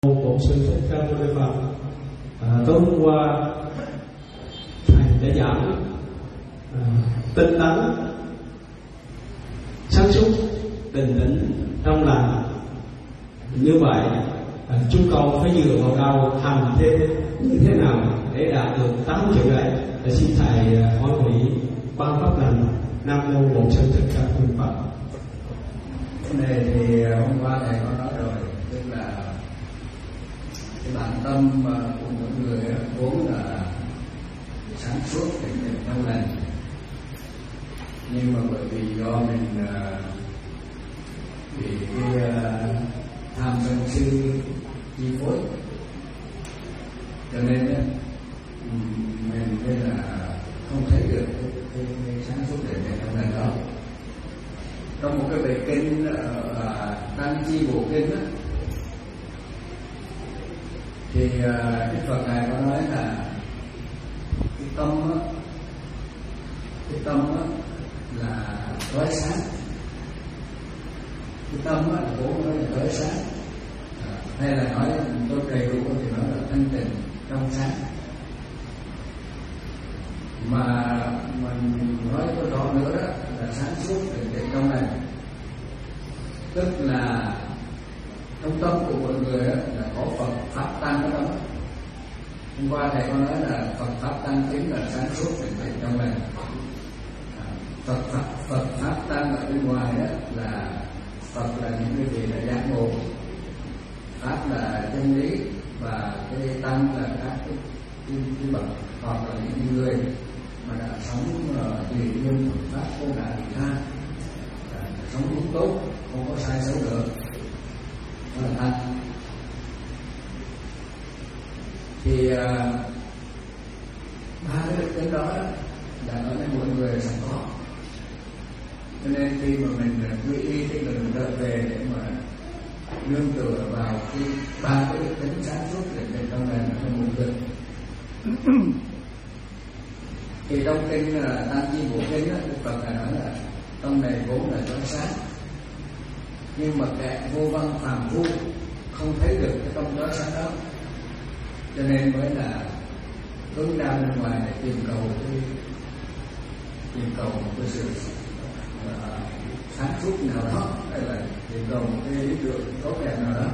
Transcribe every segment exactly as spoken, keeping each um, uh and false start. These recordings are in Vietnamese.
Bổn Sư Thích Ca Mâu Ni Phật. À, tối hôm qua thầy đã giảng à, tinh tấn, sáng suốt, bình tĩnh, trong lành. Như vậy à, chúng con phải dựa vào đâu, hành thêm như thế nào để đạt được tám chữ ấy? Để xin thầy à, hỏi vị ban pháp lành. Nam mô Bổn Sư Thích Ca Mâu Ni Phật. Cái này thì hôm qua thầy có nói rồi, tức là cái bản tâm của mỗi người vốn là sáng suốt, tỉnh tĩnh, trong lành, nhưng mà bởi vì do mình bị cái tham sân si chi phối, cho nên mình nên là không thấy được cái, cái, cái sáng suốt tỉnh tĩnh trong lành đó. Trong một cái bài kinh uh, Tăng Chi Bộ Kinh đó, thì uh, Đức Phật Ngài có nói là cái tâm đó, cái tâm đó là tối sáng, cái tâm đó là vốn nó là tối sáng, à, hay là nói tôi đầy đủ thì nó là thanh tịnh trong sáng. Mà mình nói có rõ nữa đó là sáng suốt tỉnh tĩnh trong này, tức là trong tâm của mọi người đó, là có Phật pháp tăng ở đó. Hôm qua thầy có nói là Phật pháp tăng chính là sáng suốt tỉnh tĩnh trong này. Phật pháp Phật pháp tăng ở bên ngoài đó là Phật là những cái gì là giác ngộ, pháp là chân lý, và cái tăng là các cái, cái, cái bậc hoặc là những người mà đã sống tùy duyên Phật pháp vô ngã vị tha, sống đúng tốt, không có sai xấu được, đó là tăng. Thì ba cái đức tính đó là ở đây mọi người sẵn có, cho nên khi mà mình quy y thì mình trở về để mà nương tựa vào cái ba cái đức tính sáng suốt để mình trong này nó một người. Thì trong kinh uh, Tăng Chi Bộ Kinh đó, Đức Phật nói là tâm này vốn là trong sáng, nhưng mà kẻ vô văn phàm phu không thấy được cái tâm chói sáng đó, cho nên mới là hướng ra bên ngoài để tìm cầu cái tìm cầu một cái sự uh, sáng suốt nào đó, hay là tìm cầu một cái lý tưởng tốt đẹp nào đó.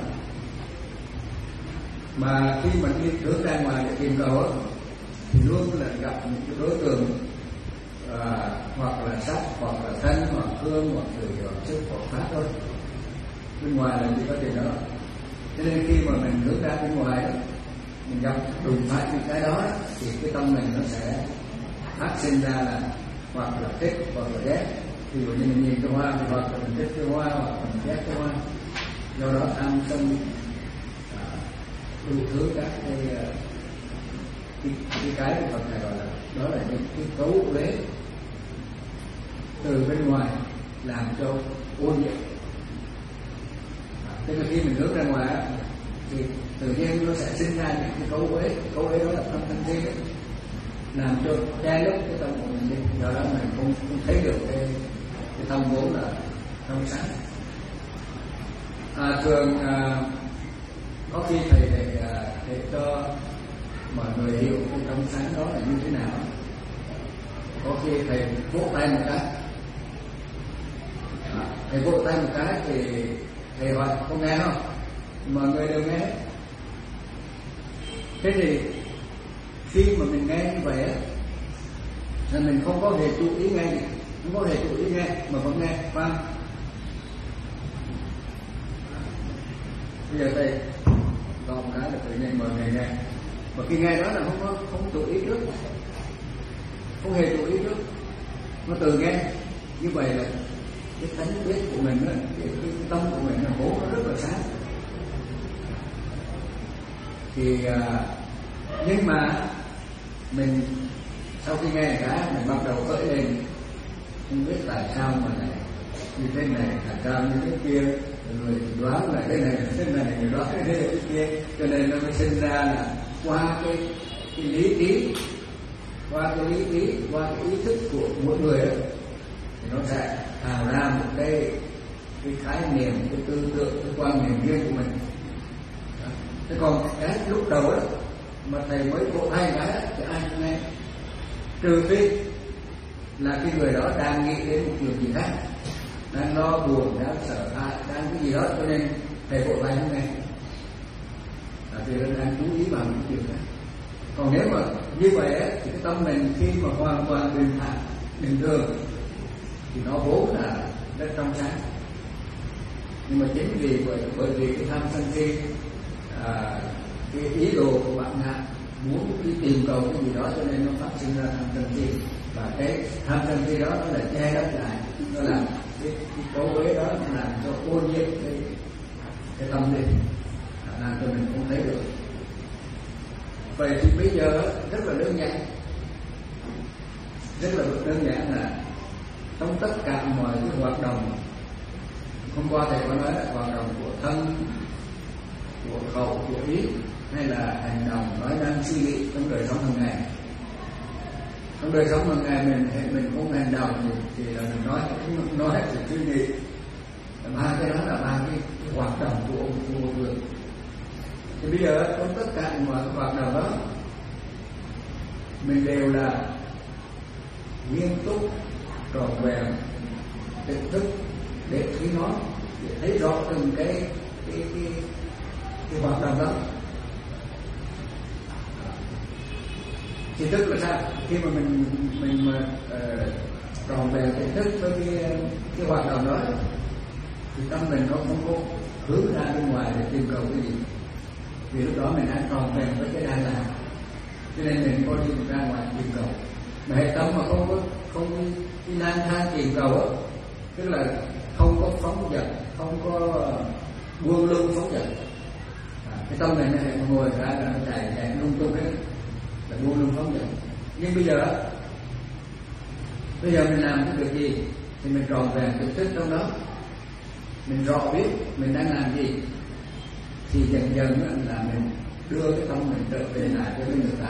Mà khi mình đi hướng ra ngoài để tìm cầu đó, thì luôn là gặp những cái đối tượng à, hoặc là sắc, hoặc là thân, hoặc hương, hoặc từ, hoặc sức, hoặc pháp thôi. Bên ngoài là chỉ có điều đó. Cho nên khi mà mình hướng ra bên ngoài đó, mình gặp đụng phải những cái đó, thì cái tâm mình nó sẽ phát sinh ra là hoặc là thích, hoặc là ghét. Ví dụ như mình nhìn cái hoa thì hoặc là mình thích cái hoa, hoặc là mình ghét cái hoa. Do đó tham sân à, đủ thứ các cái cái cái cái của Phật này gọi là đó là những cái cấu uế từ bên ngoài làm cho ô nhiễm. Tức là khi mình hướng ra ngoài thì tự nhiên nó sẽ sinh ra những cái cấu uế, cấu uế đó là tâm thân thiên, làm cho che lấp cái tâm của mình đi. Do đó mình không, không thấy được cái cái tâm vốn là trong sáng. À, thường à, có khi thầy thầy thầy cho mọi người hiểu cái trong sáng đó là như thế nào. Có khi thầy vỗ tay một cái, à, thầy vỗ tay một cái thì thầy hỏi có nghe không? Mọi người đều nghe. Thế thì khi mà mình nghe như vậy á, là mình không có hề chú ý nghe gì, không có hề chú ý nghe mà vẫn nghe, phải không? Bây giờ thầy còn một cái là tự nhiên mọi người nghe. Và khi nghe đó là không có không chú ý trước, không hề chú ý trước, nó từ nghe. Như vậy là cái tánh biết của mình đó, cái, cái tâm của mình là vốn nó rất là sáng. Thì à, nhưng mà mình sau khi nghe cả mình bắt đầu khởi lên, không biết tại sao mà lại như thế này, tại sao như thế kia, người đoán là cái này là thế này, người đoán cái này là cái kia, cho nên nó mới sinh ra là qua cái, cái lý trí, qua cái lý trí, qua cái ý thức của mỗi người đó, thì nó sẽ tạo ra một cái cái khái niệm, cái tư tưởng, cái quan niệm riêng của mình. Thế còn cái lúc đầu đó mà thầy mới vỗ tay cái đó, thì ai cũng nghe, trừ phi là cái người đó đang nghĩ đến một điều gì khác, đang lo buồn, đang sợ hãi, đang cái gì đó, cho nên thầy vỗ tay không nghe, là vì nó đang chú ý vào những điều khác. Còn nếu mà như vậy ấy, thì cái tâm mình khi mà hoàn toàn bình thản, bình thường thì nó vốn là rất trong sáng. Nhưng mà chính vì bởi, bởi vì cái tham sân si, à, cái ý đồ của bạn ngạ muốn đi tìm cầu cái gì đó, cho nên nó phát sinh ra tham sân si, và cái tham sân si đó nó là che đắp lại, nó làm cái, cái cấu uế đó nó làm cho ô nhiễm cái cái tâm linh, làm cho mình không thấy được. Vậy thì bây giờ rất là đơn giản, rất là đơn giản là trong tất cả mọi cái hoạt động, hôm qua thầy có nói là hoạt động của thân, của khẩu, của ý, hay là hành động nói năng suy nghĩ trong đời sống hàng ngày. Trong đời sống hàng ngày mình mình không hành động thì, thì là mình nói không nói thì suy nghĩ. Ba cái đó là ba cái, cái hoạt động của, của một người. Thì bây giờ trong tất cả mọi hoạt động đó mình đều là nghiêm túc, trọn vẹn, tỉnh thức để thấy nó, để thấy rõ từng cái cái cái, cái hoạt động đó. Thì tức là sao? Khi mà mình mình mà uh, trọn vẹn tỉnh thức với cái cái hoạt động đó, thì tâm mình nó không có hướng ra bên ngoài để tìm cầu cái gì, vì lúc đó mình đang tròn vẹn với cái đang làm, cho nên mình có đi ra ngoài tìm cầu. Mà hệ tâm mà không có không đi lang thang tìm cầu á, tức là không có phóng dật, không có buông lung phóng dật, à, cái tâm này nó ngồi ra là nó chạy chạy lung tung hết, là buông lung phóng dật. Nhưng bây giờ bây giờ mình làm cái việc gì thì mình tròn vẹn thực chất trong đó, mình rõ biết mình đang làm gì, thì dần dần là mình đưa cái tâm mình trở về lại với cái thực tại.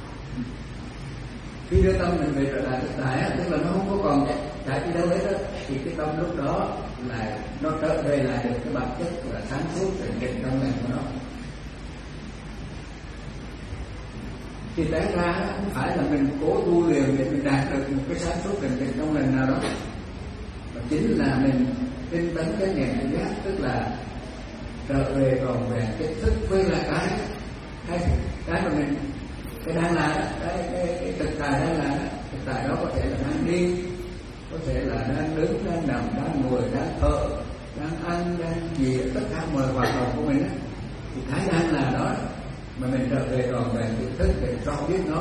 Khi đưa tâm mình về trở lại thực tại, tức là nó không có còn chạy đi đâu hết đó, thì cái tâm lúc đó là nó trở về lại được cái bản chất là sáng suốt và định trong lành của nó. Thì té ra không phải là mình cố tu luyện để mình đạt được một cái sáng suốt định định trong lành nào đó, mà chính là mình tinh tấn cái niệm tự giác, tức là trở về tròn vẹn cái thức với là cái cái cái mà mình cái đang làm, cái cái cái thực tại đang làm, thực tại đó có thể là đang đi, có thể là đang đứng, đang nằm, đang ngồi, đang thở, đang ăn, đang gì, tất cả mọi hoạt động của mình á, thì cái đang làm đó mà mình trở về tròn vẹn cái thức để cho biết nó.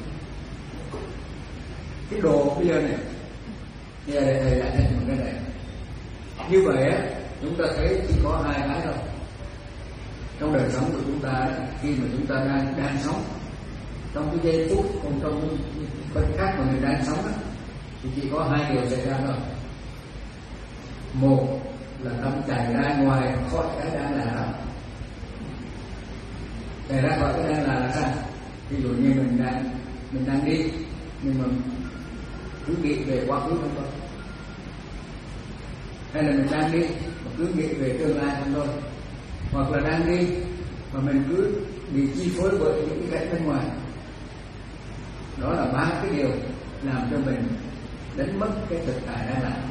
Cái đồ bây giờ này, bây giờ thầy lại thêm một cái này. Như vậy á, chúng ta thấy chỉ có hai cái thôi. Trong đời sống của chúng ta, khi mà chúng ta đang đang sống, trong cái giây phút, còn trong cái khác mà mình đang sống á, thì chỉ có hai điều xảy ra thôi. Một là tâm chạy ra ngoài khỏi cái đang là đó. Chạy ra khỏi cái đang là là sao? Ví dụ như mình đang mình đang đi, nhưng mà cứ nghĩ về quá khứ không thôi, hay là mình đang đi mà cứ nghĩ về tương lai không thôi, hoặc là đang đi mà mình cứ bị chi phối bởi những cái cảnh bên ngoài. Đó là ba cái điều làm cho mình đánh mất cái thực tại đang làm.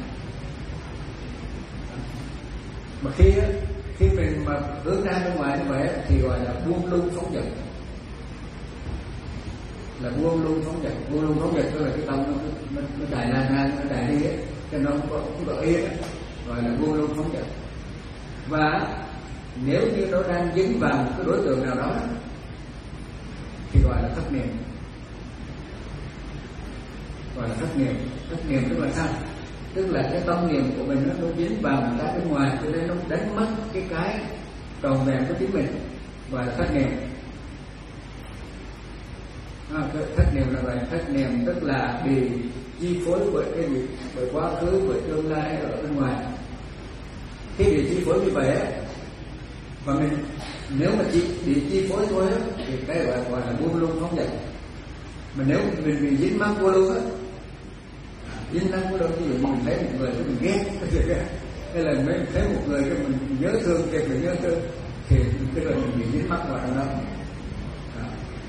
Mà khi khi mình mà hướng ra bên ngoài như vậy thì gọi là buông lung phóng dật, là buông lung phóng dật. Buông lung phóng dật tức là cái tâm nó nó, nó chạy lan ngang, nó chạy đi ấy, cho nó không có không có yên, gọi là buông lung phóng dật. Và nếu như nó đang dính vào một cái đối tượng nào đó thì gọi là thất niệm, gọi là thất niệm. Thất niệm tức là sao? Tức là cái tâm niệm của mình nó dính vào một cái bên ngoài, cho nên nó đánh mất cái cái tròn vẹn của chính mình, gọi là thất niệm. À, thất niệm là vậy. Thất niệm tức là bị chi phối bởi cái gì, bởi quá khứ, bởi tương lai ở bên ngoài. Khi bị chi phối như vậy á, và mình nếu mà chỉ bị chi phối thôi á, thì cái gọi gọi là buông lung phóng dật. Mà nếu mình bị dính mắc vô luôn á, dính mắc vô luôn, ví dụ như mình thấy một người cái mình ghét, hay là mình thấy một người cái mình nhớ thương, kịp mình nhớ thương, thì tức là mình bị dính mắc vào trong đó. Đó.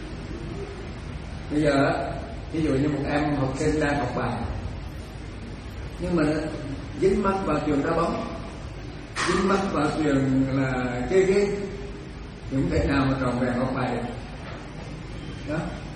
Bây giờ ví dụ như một em học sinh đang học bài nhưng mà dính mắc vào trường đá bóng, dính mắc vào trường là chơi game thì không thể nào mà tròn vẹn học bài được. Đó.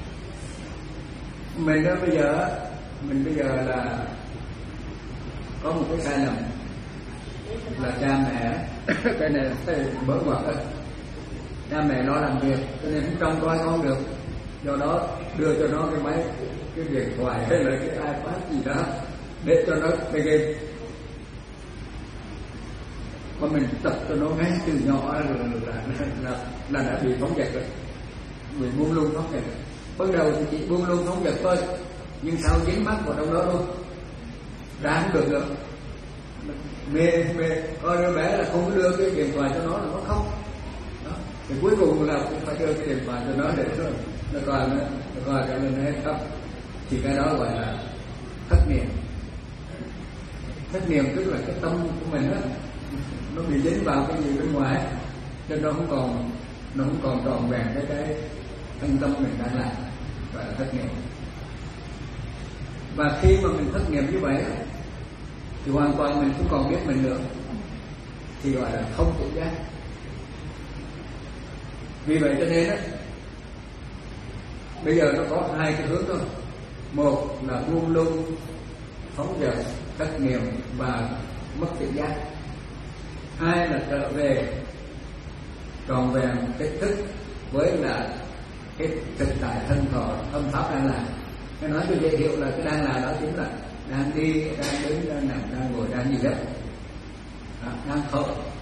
Mình đó bây giờ mình bây giờ là có một cái sai lầm là cha mẹ cái này bỡ ngoặt đó, cha mẹ nó làm việc cho nên không trông coi con được, do đó đưa cho nó cái máy cái điện thoại hay là cái iPad gì đó để cho nó chơi game, mà mình tập cho nó ngay từ nhỏ là là, là, là đã bị phóng dật rồi, bị buông lung phóng dật. Ban đầu thì chỉ buông lung phóng dật thôi, nhưng sau dính mắc vào trong đó luôn, ra không được nữa, mê mê coi đứa bé là không có đưa cái điện thoại cho nó là nó khóc. Đó. Thì cuối cùng là cũng phải đưa cái điện thoại cho nó để nó nó coi nó, nó coi cho nên nó khóc. Thì cái đó gọi là thất niệm. Thất niệm tức là cái tâm của mình đó, nó bị dính vào cái gì bên ngoài, cho nó không còn nó không còn tròn vẹn cái cái thân tâm mình đang làm, gọi là thất niệm. Và khi mà mình thất niệm như vậy thì hoàn toàn mình không còn biết mình nữa, thì gọi là không tự giác. Vì vậy cho nên á, bây giờ nó có hai cái hướng thôi. Một là buông lung, phóng dật, thất niệm và mất tự giác. Hai là trở về tròn vẹn cái thức với là cái thực tại thân thọ âm pháp đang làm. Cái nói cho dễ hiểu là cái đang làm đó chính là đang đi, đang đứng, đang nằm, đang ngồi, đang gì đó, đó đang thở.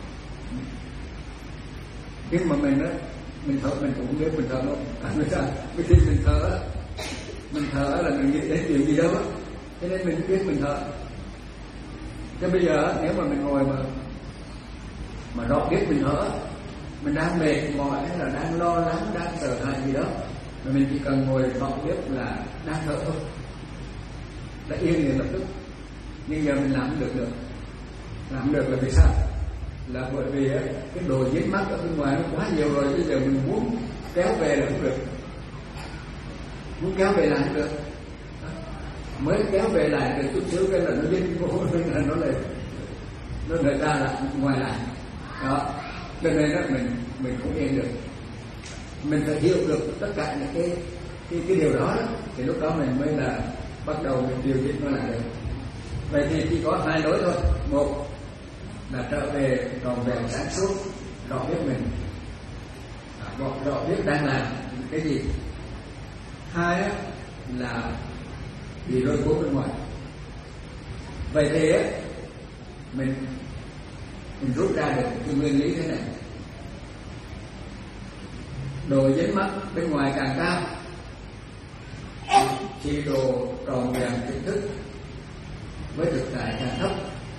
Khi mà mình đó, mình thở mình cũng biết mình thở không? À, vì sao? Vì khi mình thở, mình thở là mình nghĩ đến chuyện gì đó, cho nên mình biết mình thở. Chứ bây giờ nếu mà mình ngồi mà mà rõ biết mình thở, mình đang mệt mỏi hay là đang lo lắng, đang sợ hãi gì đó, mà mình chỉ cần ngồi rõ biết là đang thở thôi, đã yên liền lập tức. Nhưng giờ mình làm không được được, làm không được là vì sao? Là bởi vì cái đồ dính mắc ở bên ngoài nó quá nhiều rồi, bây giờ mình muốn kéo về là không được, muốn kéo về là không được. Mới kéo về lại được chút xíu cái là nó dính vô, là nó lại nó lại ra lại ngoài lại. Đó, cho nên đó mình mình không yên được. Mình phải hiểu được tất cả những cái cái, cái điều đó, đó thì lúc đó mình mới là bắt đầu mình điều chỉnh nó lại được. Vậy thì chỉ có hai lối thôi. Một là trở về tròn vẹn sáng suốt, rõ biết mình, rõ, rõ biết đang làm cái gì. Hai á, là bị lôi cuốn bên ngoài. Vậy thì á, mình mình rút ra được cái nguyên lý thế này: đồ dính mắc bên ngoài càng cao thì đồ tròn vẹn tỉnh thức với thực tại càng thấp.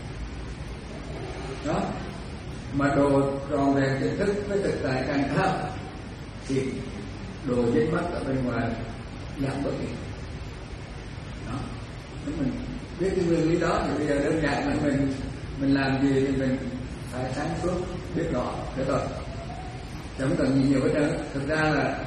Đó, mà đồ tròn vẹn tỉnh thức với thực tại càng cao thì đồ dính mắc ở bên ngoài giảm bớt đi. Đó, nếu mình biết cái nguyên lý đó thì bây giờ đơn giản là mình mình làm gì thì mình phải sáng suốt biết rõ thế thôi, chẳng cần gì nhiều hết trơn. Thực ra là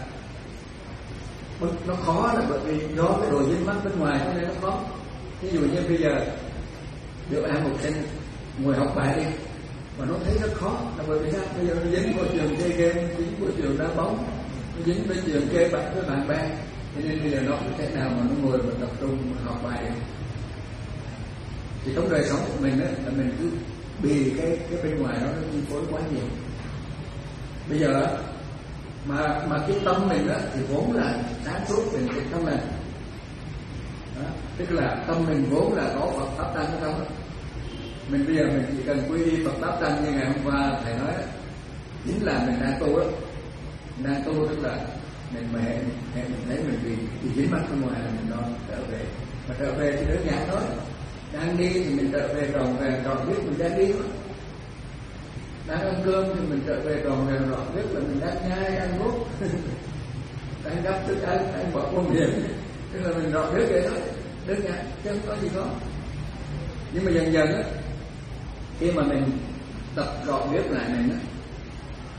nó khó là bởi vì do cái đồ dính mắc bên ngoài cho nên nó khó. Ví dụ như bây giờ được em học sinh ngồi học bài đi mà nó thấy rất khó là bởi vì sao? Bây giờ nó dính vào trường chơi game, dính vào trường đá bóng, nó dính với trường chơi bạn với bạn bè, cho nên bây giờ nó không thể nào mà nó ngồi và tập trung học bài được. Thì trong đời sống của mình á, là mình cứ bị cái cái bên ngoài đó nó chi phối quá nhiều. Bây giờ mà mà cái tâm mình á thì vốn là sáng suốt, mình cái tâm mình đó, tức là tâm mình vốn là có Phật pháp tánh ở trong đó. Mình bây giờ mình chỉ cần quy y Phật pháp tánh như ngày hôm qua thầy nói đó, chính là mình đang tu đó, mình đang tu tức là mình mà hẹn hẹn mình thấy mình bị bị dính mắc bên ngoài là mình đó trở về, mà trở về thì đơn giản thôi. Đang đi thì mình trở về tròn vẹn tròn biết mình đang đi thôi. Đang ăn cơm thì mình trở về tròn vẹn tròn biết là mình đang nhai, đang nuốt, đang gấp thức ăn, đang bỏ vô miệng, tức là mình rõ biết vậy thôi, đơn giản chứ không có gì khó. Nhưng mà dần dần á, khi mà mình tập rõ biết lại mình á,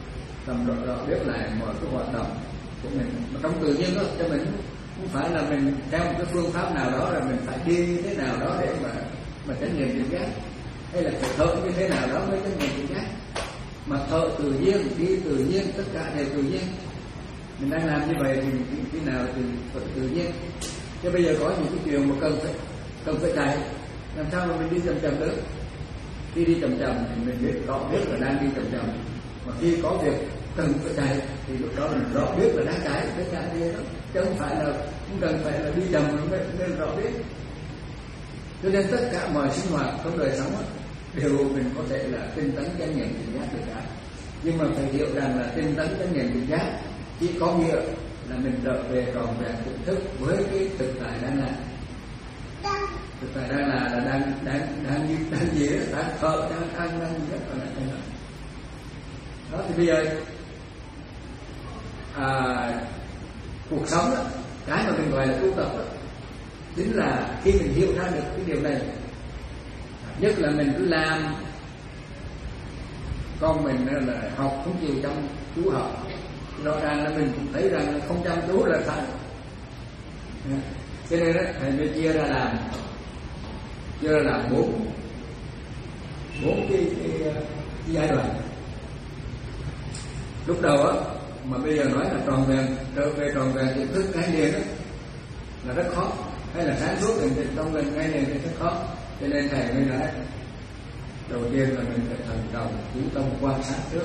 làm rõ, rõ biết lại mọi cái hoạt động của mình mà trong tự nhiên đó, cho mình không phải là mình theo một cái phương pháp nào đó là mình phải đi như thế nào đó để mà mà chánh niệm tỉnh giác, hay là phải thở như thế nào đó mới chánh niệm tỉnh giác, mà thở tự nhiên, đi tự nhiên, tất cả đều tự nhiên. Mình đang làm như vậy thì khi nào thì tự, tự nhiên. Chứ bây giờ có những cái chuyện mà cần phải cần phải chạy, làm sao mà mình đi chậm chậm được? Khi đi chậm chậm thì mình biết rõ biết là đang đi chậm chậm, mà khi có việc cần phải chạy thì lúc đó mình rõ biết là đang chạy, cái chạy đi đó, chứ không phải là không cần phải là đi chậm mới nên rõ biết. Cho nên tất cả mọi sinh hoạt trong đời sống đó, đều mình có thể là tinh tấn chánh niệm tỉnh giác được cả. Nhưng mà phải hiểu rằng là tinh tấn chánh niệm tỉnh giác chỉ có nghĩa là mình trở về trọn vẹn tỉnh thức với cái thực tại đang là. Thực tại đang là là đang đang đang như đang gì đó, đang thở, đang ăn, đang gì đó, còn lại không đó. Đó thì bây giờ à, cuộc sống đó, cái mà mình gọi là tu tập đó, chính là khi mình hiểu ra được cái điều này, nhất là mình cứ làm, con mình là học không chịu chăm chú học, rõ ràng là mình cũng thấy rằng là không chăm chú là sai. Cho nên đó, thầy mới chia ra làm, chia ra làm bốn bốn cái, cái, cái giai đoạn. Lúc đầu á, mà bây giờ nói là tròn vẹn, trở về tròn vẹn nhận thức cái liền đó là rất khó, hay là sáng suốt định định trong mình cái liền thì rất khó. Cho nên thầy mới nói đầu tiên là mình phải thần trọng chú tâm quan sát trước.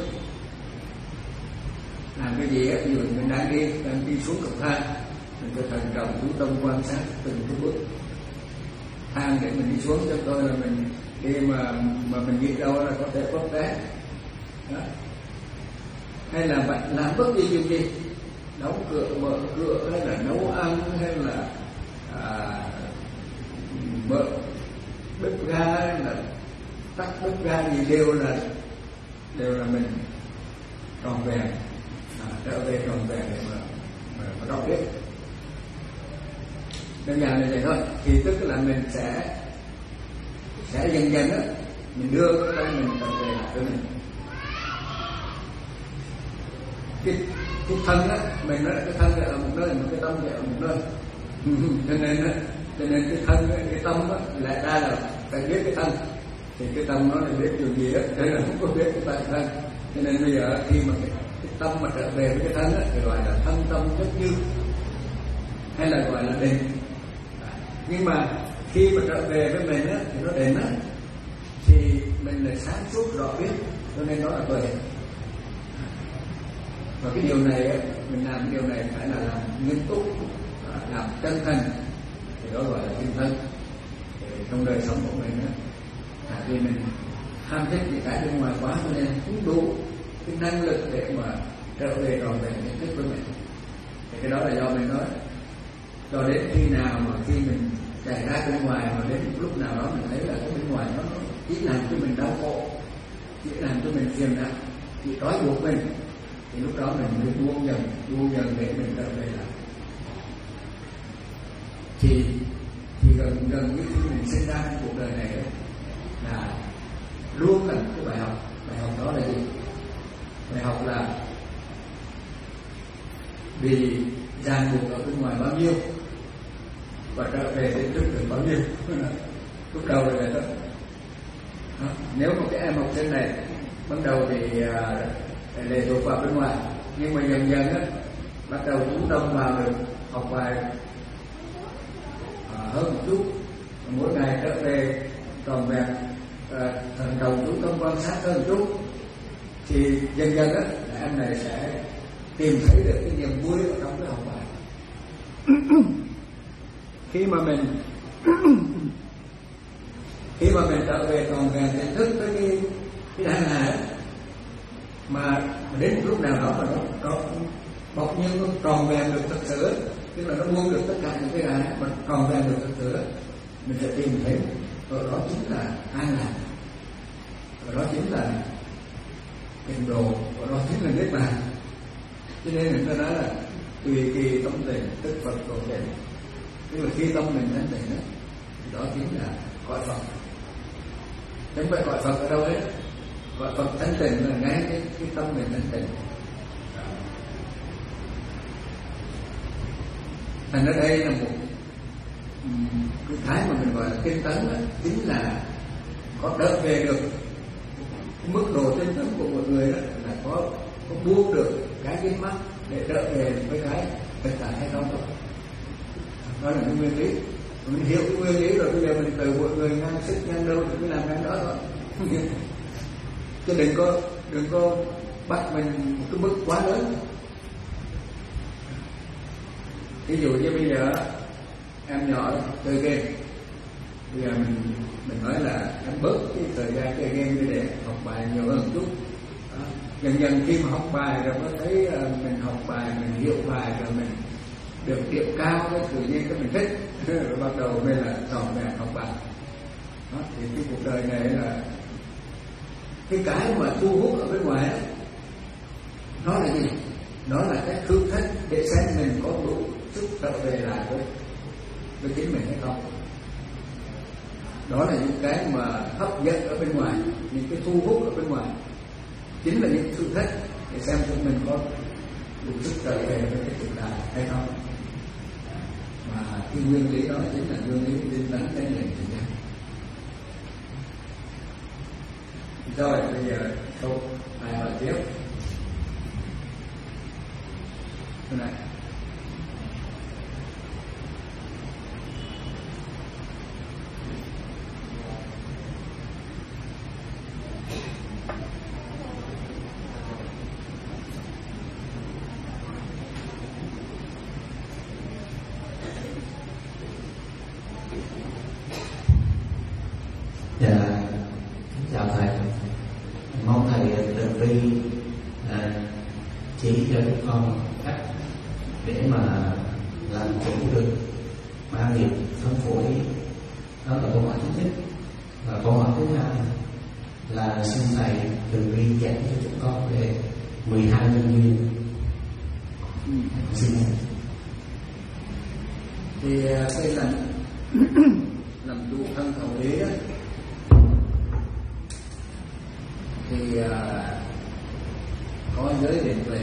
Làm cái gì á, ví dụ mình đang đi đang đi xuống cầu thang, mình phải thần trọng chú tâm quan sát từng cái bước thang để mình đi xuống, cho tôi là mình đi mà mà mình đi đâu là có thể bóp té. Hay là bạn làm bất kỳ chuyện gì, đóng cửa, mở cửa, hay là nấu ăn, hay là à, mở bếp ga, hay là tắt bếp ga gì đều là đều là mình tròn vẹn, à, trở về tròn vẹn để mà mà, mà rõ biết. Đơn giản là vậy thôi. Thì tức là mình sẽ sẽ dần dần đó mình đưa cái tâm mình trở về lại với mình. Cái, cái thân á, mình nói là cái thân là ở một nơi, mà cái tâm là ở một nơi. cho nên á, cho nên cái thân, cái tâm á, lại ra là phải biết cái thân. Thì cái tâm nó là biết điều gì á, thế là không có biết cái bản thân. Cho nên bây giờ khi mà cái, cái tâm mà trở về với cái thân á, thì gọi là thân tâm nhất như, hay là gọi là định. Nhưng mà khi mà trở về với mình á, thì nó định á, thì mình là sáng suốt rõ biết, cho nên đó là tuệ. Và cái điều này á, mình làm cái điều này phải là làm nghiêm túc, làm chân thành, thì đó gọi là tinh thân. Trong đời sống của mình á, à, vì mình ham thích những cái bên ngoài quá, cho nên không đủ cái năng lực để mà trở về tròn vẹn nhận thức với mình. Thì cái đó là do mình nói. Cho đến khi nào mà khi mình chạy ra bên ngoài, mà đến lúc nào đó mình thấy là cái bên ngoài nó chỉ làm cho mình đau khổ, chỉ làm cho mình phiền não, chỉ trói buộc mình, thì lúc đó mình mới buông dần, buông dần để mình trở về lại. Thì thì gần gần như khi mình sinh ra trong cuộc đời này ấy, là luôn là cái bài học. Bài học đó là gì? Bài học là vì ràng buộc ở bên ngoài bao nhiêu và trở về đến trước được bao nhiêu. Lúc đầu là vậy đó. Đó. Nếu một cái em học sinh này ban đầu thì uh, lệ thuộc vào bên ngoài, nhưng mà dần dần á, bắt đầu chú tâm vào được học bài uh, hơn một chút, mỗi ngày trở về tròn vẹn, uh, thần trọng chú tâm quan sát hơn một chút, thì dần dần á, em này sẽ tìm thấy được cái niềm vui ở trong cái học bài. Khi mà mình khi mà mình trở về tròn vẹn nhận thức với cái cái đang là, mà đến lúc nào đó mà nó có bọc nhiên nó tròn vẹn được thật sự, tức là nó buông được tất cả những cái này mà tròn vẹn được thật sự, mình sẽ tìm thấy ở đó chính là an lạc, ở đó chính là tịnh độ, ở đó chính là niết bàn. Cho nên người ta nói là tùy kỳ tâm tịnh tức Phật độ tịnh, tức là khi tâm mình thanh tịnh đó, thì đó chính là cõi Phật. Chẳng phải cõi Phật ở đâu đấy, cõi Phật thanh tịnh là ngay cái, cái tâm mình thanh tịnh. Thành ở đây là một cái thái mà mình gọi là tinh tấn đó, chính là có đỡ về được mức độ tinh tấn của một người đó, là có có buông được cái cái mắt để đỡ về với cái thực tại hay không thôi. Đó là cái nguyên lý. Mình hiểu cái nguyên lý rồi, bây giờ mình từ một người ngang sức ngang đâu thì mới làm ngang đó thôi. Chứ đừng có đừng có bắt mình một cái mức quá lớn. Ví dụ như bây giờ em nhỏ chơi game, bây giờ mình mình nói là em bớt cái thời gian chơi game đi để học bài nhiều hơn một chút. Đó. Dần dần khi mà học bài rồi mới thấy uh, mình học bài, mình hiểu bài rồi mình được điểm cao, cái tự nhiên cái mình thích rồi bắt đầu mới là chọn về học bài. Đó. Thì cái cuộc đời này là cái cái mà thu hút ở bên ngoài đó, nó là gì? Nó là cái thử thách để xem mình có đủ sức trở về lại với với chính mình hay không. Đó là những cái mà hấp dẫn ở bên ngoài, những cái thu hút ở bên ngoài, chính là những thử thách để xem chúng mình có đủ sức trở về với cái thực tại hay không. Mà cái nguyên lý đó chính là nguyên lý tinh tấn đến nền tình trạng. Rồi bây giờ câu hai hỏi tiếp. Thế này. Dạ, chào thầy. Mong thầy từ bi à, chỉ cho chúng con cách để mà làm chủ được ba nghiệp phân phối. Đó là câu hỏi thứ nhất. Và câu hỏi thứ hai là xin thầy từ bi giảng cho chúng con về mười hai nhân duyên. Xin thầy. Thì cái làm làm chủ thân khẩu ý đó, thì uh, có giới định tuệ.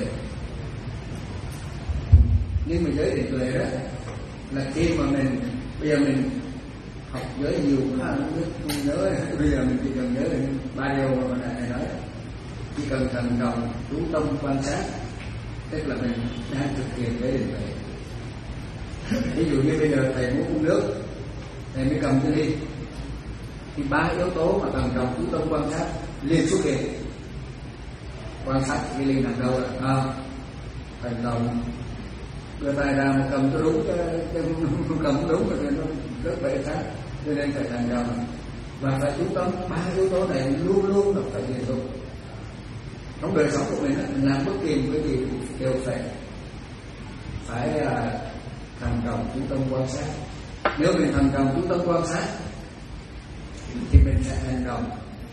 Nhưng mà giới định tuệ đó là khi mà mình bây giờ mình học giới nhiều quá không nhớ, bây giờ mình chỉ cần nhớ đến ba điều mà thầy nói, chỉ cần thần trọng chú tâm quan sát, tức là mình đang thực hiện giới định tuệ. Ví dụ như bây giờ thầy muốn uống nước, thầy mới cầm cái ly, thì ba yếu tố mà thần trọng chú tâm quan sát liền xuất hiện. Quan sát cái ly nằm đâu là à, thần trọng đưa tay ra mà cầm cho đúng, cái không cầm đúng rồi nó rất bể sát, cho nên phải thành trọng. Và phải chú tâm ba yếu tố này luôn luôn là phải liên tục. Trong đời sống của mình, mình làm bất kỳ cái gì đều phải phải thành trọng chú tâm quan sát. Nếu mình thành trọng chú tâm quan sát thì mình sẽ hành động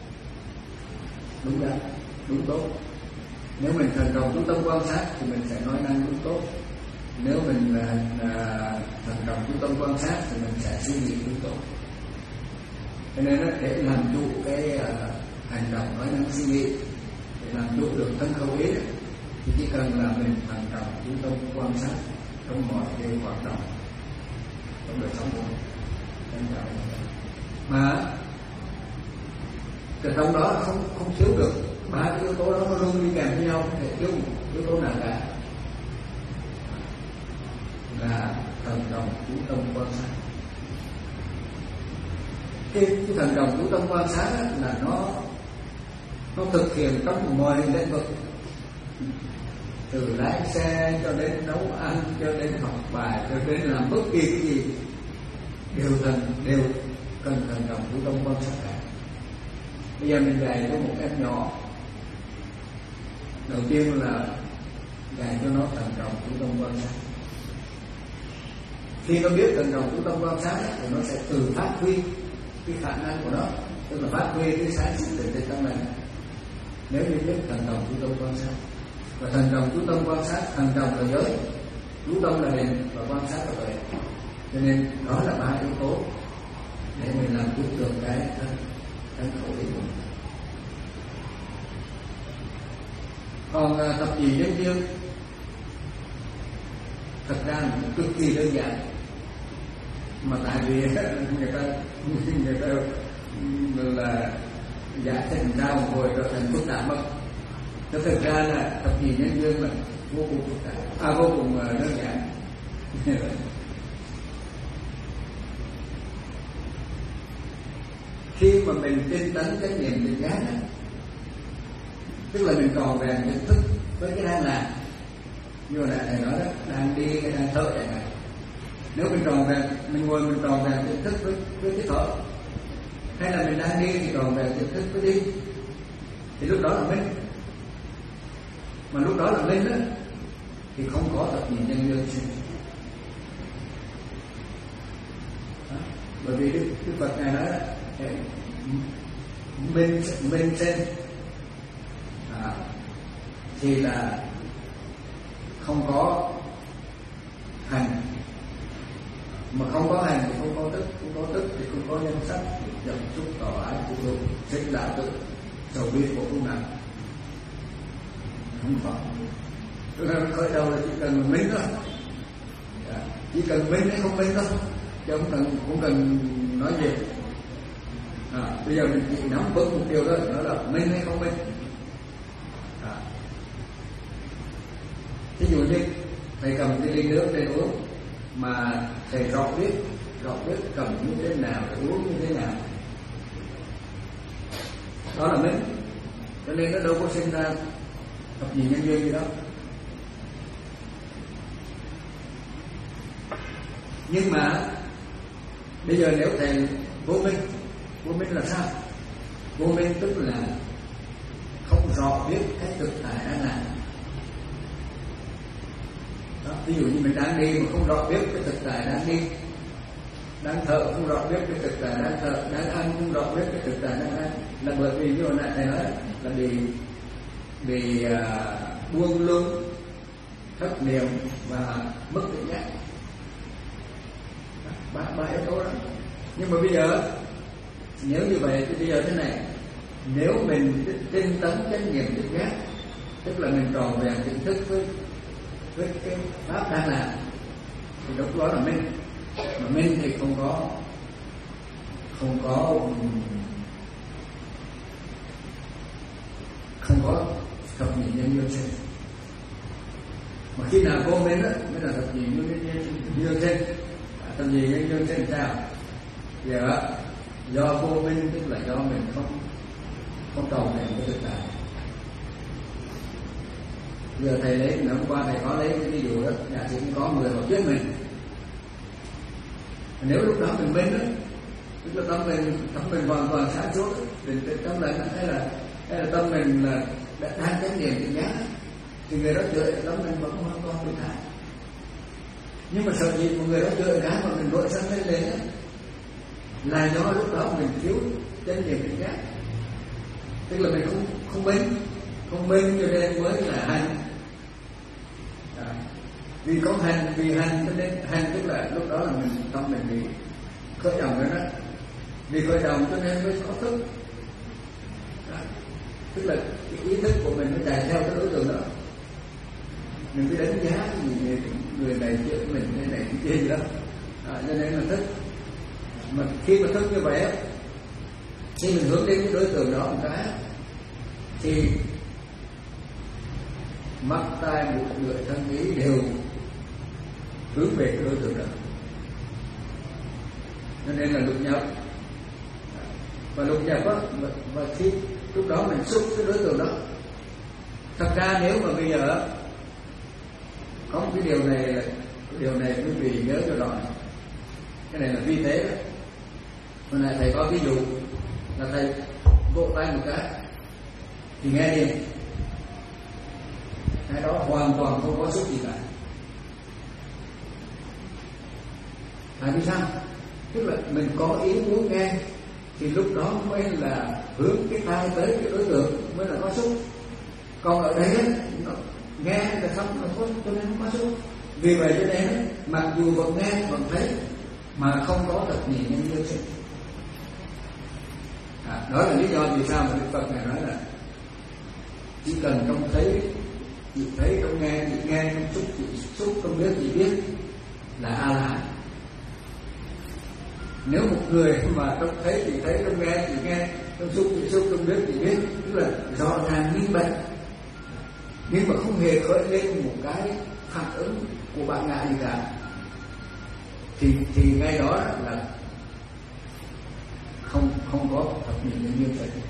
đúng đắn, đúng tốt. Nếu mình thành trọng chú tâm quan sát thì mình sẽ nói năng đúng tốt. Nếu mình là thành trọng chú tâm quan sát thì mình sẽ suy nghĩ đúng tốt. Cho nên để làm chủ cái uh, hành động nói năng suy nghĩ, để làm chủ được thân khẩu ý thì chỉ cần là mình thành trọng chú tâm quan sát trong mọi cái hoạt động trong đời sống của mình. Mà từ trong đó không không thiếu được ba cái yếu tố đó, nó luôn đi kèm với nhau, không thể thiếu một yếu tố nào cả, là thần trọng chú tâm quan sát. Cái, cái thần trọng chú tâm quan sát đó, là nó nó thực hiện trong mọi lĩnh vực, từ lái xe cho đến nấu ăn, cho đến học bài, cho đến làm bất kỳ cái gì đều thần đều cần thần trọng chú tâm quan sát cả. Bây giờ mình dạy cho một em nhỏ, đầu tiên là dạy cho nó thần trọng chú tâm quan sát. Khi nó biết thần trọng chú tâm quan sát thì nó sẽ tự phát huy cái khả năng của nó, tức là phát huy cái sáng suốt để trong mình. Nếu như biết thần trọng chú tâm quan sát, và thần trọng chú tâm quan sát, thần trọng là giới, chú tâm là định, và quan sát là tuệ. Cho nên đó là ba yếu tố để mình làm chủ được cái thân khẩu ý của mình. Còn thập nhị nhân duyên thật ra là cực kỳ đơn giản, mà tại vì người ta người ta là giải thích ra một hồi rồi thành phức tạp mất. Nó thực ra là thập nhị nhân duyên là vô cùng phức tạp, à vô cùng đơn giản. Khi mà mình tinh tấn chánh niệm tỉnh giác, tức là mình tròn vẹn nhận thức với cái đang làm, như là thầy nói đó, đang đi cái đang thở chẳng hạn. Nếu mình tròn vẹn, mình ngồi mình tròn vẹn nhận thức với, với cái thở, hay là mình đang đi thì tròn vẹn nhận thức với đi, thì lúc đó là minh. Mà lúc đó là minh đó thì không có thập nhị nhân duyên sinh. Bởi vì Đức, Đức Phật Ngài nói đó, minh minh sinh à, thì là không có hành, mà không có hành thì không có tức, không có tức thì không có nhân sắc, dòng xúc tỏ ái phụ thuộc, sinh đạo tự, sầu bi của không nào không phải. Tức là khởi đầu là chỉ cần minh thôi, chỉ cần minh hay không minh thôi, chứ không cần không cần nói gì. À, bây giờ mình chỉ nắm vững một điều đó, đó là minh hay không minh. À. Ví dụ như thầy cầm cái ly nước lên uống, mà thầy rõ biết, rõ biết cầm như thế nào, uống như thế nào, đó là minh. Cho nên nó đâu có sinh ra thập nhị nhân duyên gì đó. Nhưng mà bây giờ nếu thầy vô minh, vô minh là sao? Vô minh tức là không rõ biết cái thực tại đang làm. Đó, ví dụ như mình đang đi mà không rõ biết cái thực tại đang đi, đang thở không rõ biết cái thực tại đang thở, đang ăn không rõ biết cái thực tại đang ăn, là bởi vì như hồi nãy thầy nói là bị bị uh, buông lung, thất niệm và mất tự giác, ba ba yếu tố đó. Nhưng mà bây giờ nếu như vậy thì bây giờ thế này, nếu mình tinh tấn chánh niệm tự giác, tức là mình tròn vẹn nhận thức với với cái pháp đang làm, thì lúc đó là minh. Mà minh thì không có không có không có thập nhị nhân duyên sinh. Mà khi nào vô minh đó mới là thập nhị nhân duyên sinh. Thập nhị nhân duyên sinh sao? Giờ do vô minh tức là do mình không không tròn vẹn với thực tại. Giờ thầy lấy, hôm qua thầy có lấy cái ví dụ đó, giả sử có người họ giết mình, nếu lúc đó mình minh đó, tức là tâm mình tâm mình hoàn toàn sáng suốt, định tĩnh tâm lành, hay là hay là tâm mình là đang chánh niệm tự giác, thì người đó chửi tâm mình vẫn hoàn toàn bình thản. Nhưng mà sợ gì một người đó chửi cái mà mình vội sân lên lên đó, là do lúc đó mình thiếu chánh niệm tự giác, tức là mình không không minh, không minh cho nên mới là hành. À, vì có hành, vì hành cho nên hành tức là lúc đó là mình tâm mình bị khởi động rồi đó, vì khởi động cho nên mới có thức. À, tức là cái ý thức của mình nó chạy theo cái đối tượng đó, mình cứ đánh giá cái gì người này chữa mình, cái này cái kia gì đó. À, cho nên là thức. Mà khi mà thức như vậy, khi mình hướng đến cái đối tượng đó một cái, thì mắt, tai, mũi, lưỡi, thân, ý đều hướng về cái đối tượng đó. Cho nên là lục nhập. Và lục nhập á, và, và khi lúc đó mình xúc cái đối tượng đó. Thật ra nếu mà bây giờ có một cái điều này là cái điều này quý vị nhớ cho rõ. Cái này là vi tế đó. Hôm nay thầy có ví dụ là thầy vỗ tay một cái thì nghe đi, cái đó hoàn toàn không có xúc gì cả. Tại vì sao? Tức là mình có ý muốn nghe, thì lúc đó mới là hướng cái tai tới cái đối tượng, mới là có xúc. Còn ở đây nó nghe là xong là không, cho nên không có xúc. Vì vậy cho nên mặc dù vẫn nghe vẫn thấy mà không có thập nhị nhân duyên sinh. À, đó là lý do vì sao mà Đức Phật Ngài nói là chỉ cần trông thấy chị thấy trong nghe, chị nghe trong xúc, chị xúc trong biết, chị biết là A La Hán. Nếu một người mà trong thấy chị thấy, trong nghe chị nghe, trong xúc chị xúc, trong biết chị biết, tức là rõ ràng minh bạch, nhưng mà không hề khởi lên một cái phản ứng của bạn ngã gì cả, thì thì ngay đó là không không có thập nhị nhân duyên xảy.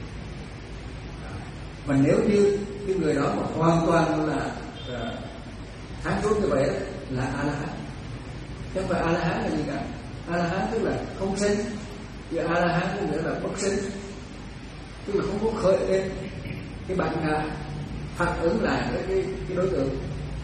Và nếu như cái người đó mà hoàn toàn là sáng suốt như vậy đó, là A La Hán. Chứ không phải A La Hán là gì cả. A La Hán tức là không sinh, thì A La Hán có nghĩa là bất sinh, tức là không có khởi lên cái bản ngã phản ứng lại với cái, cái đối tượng,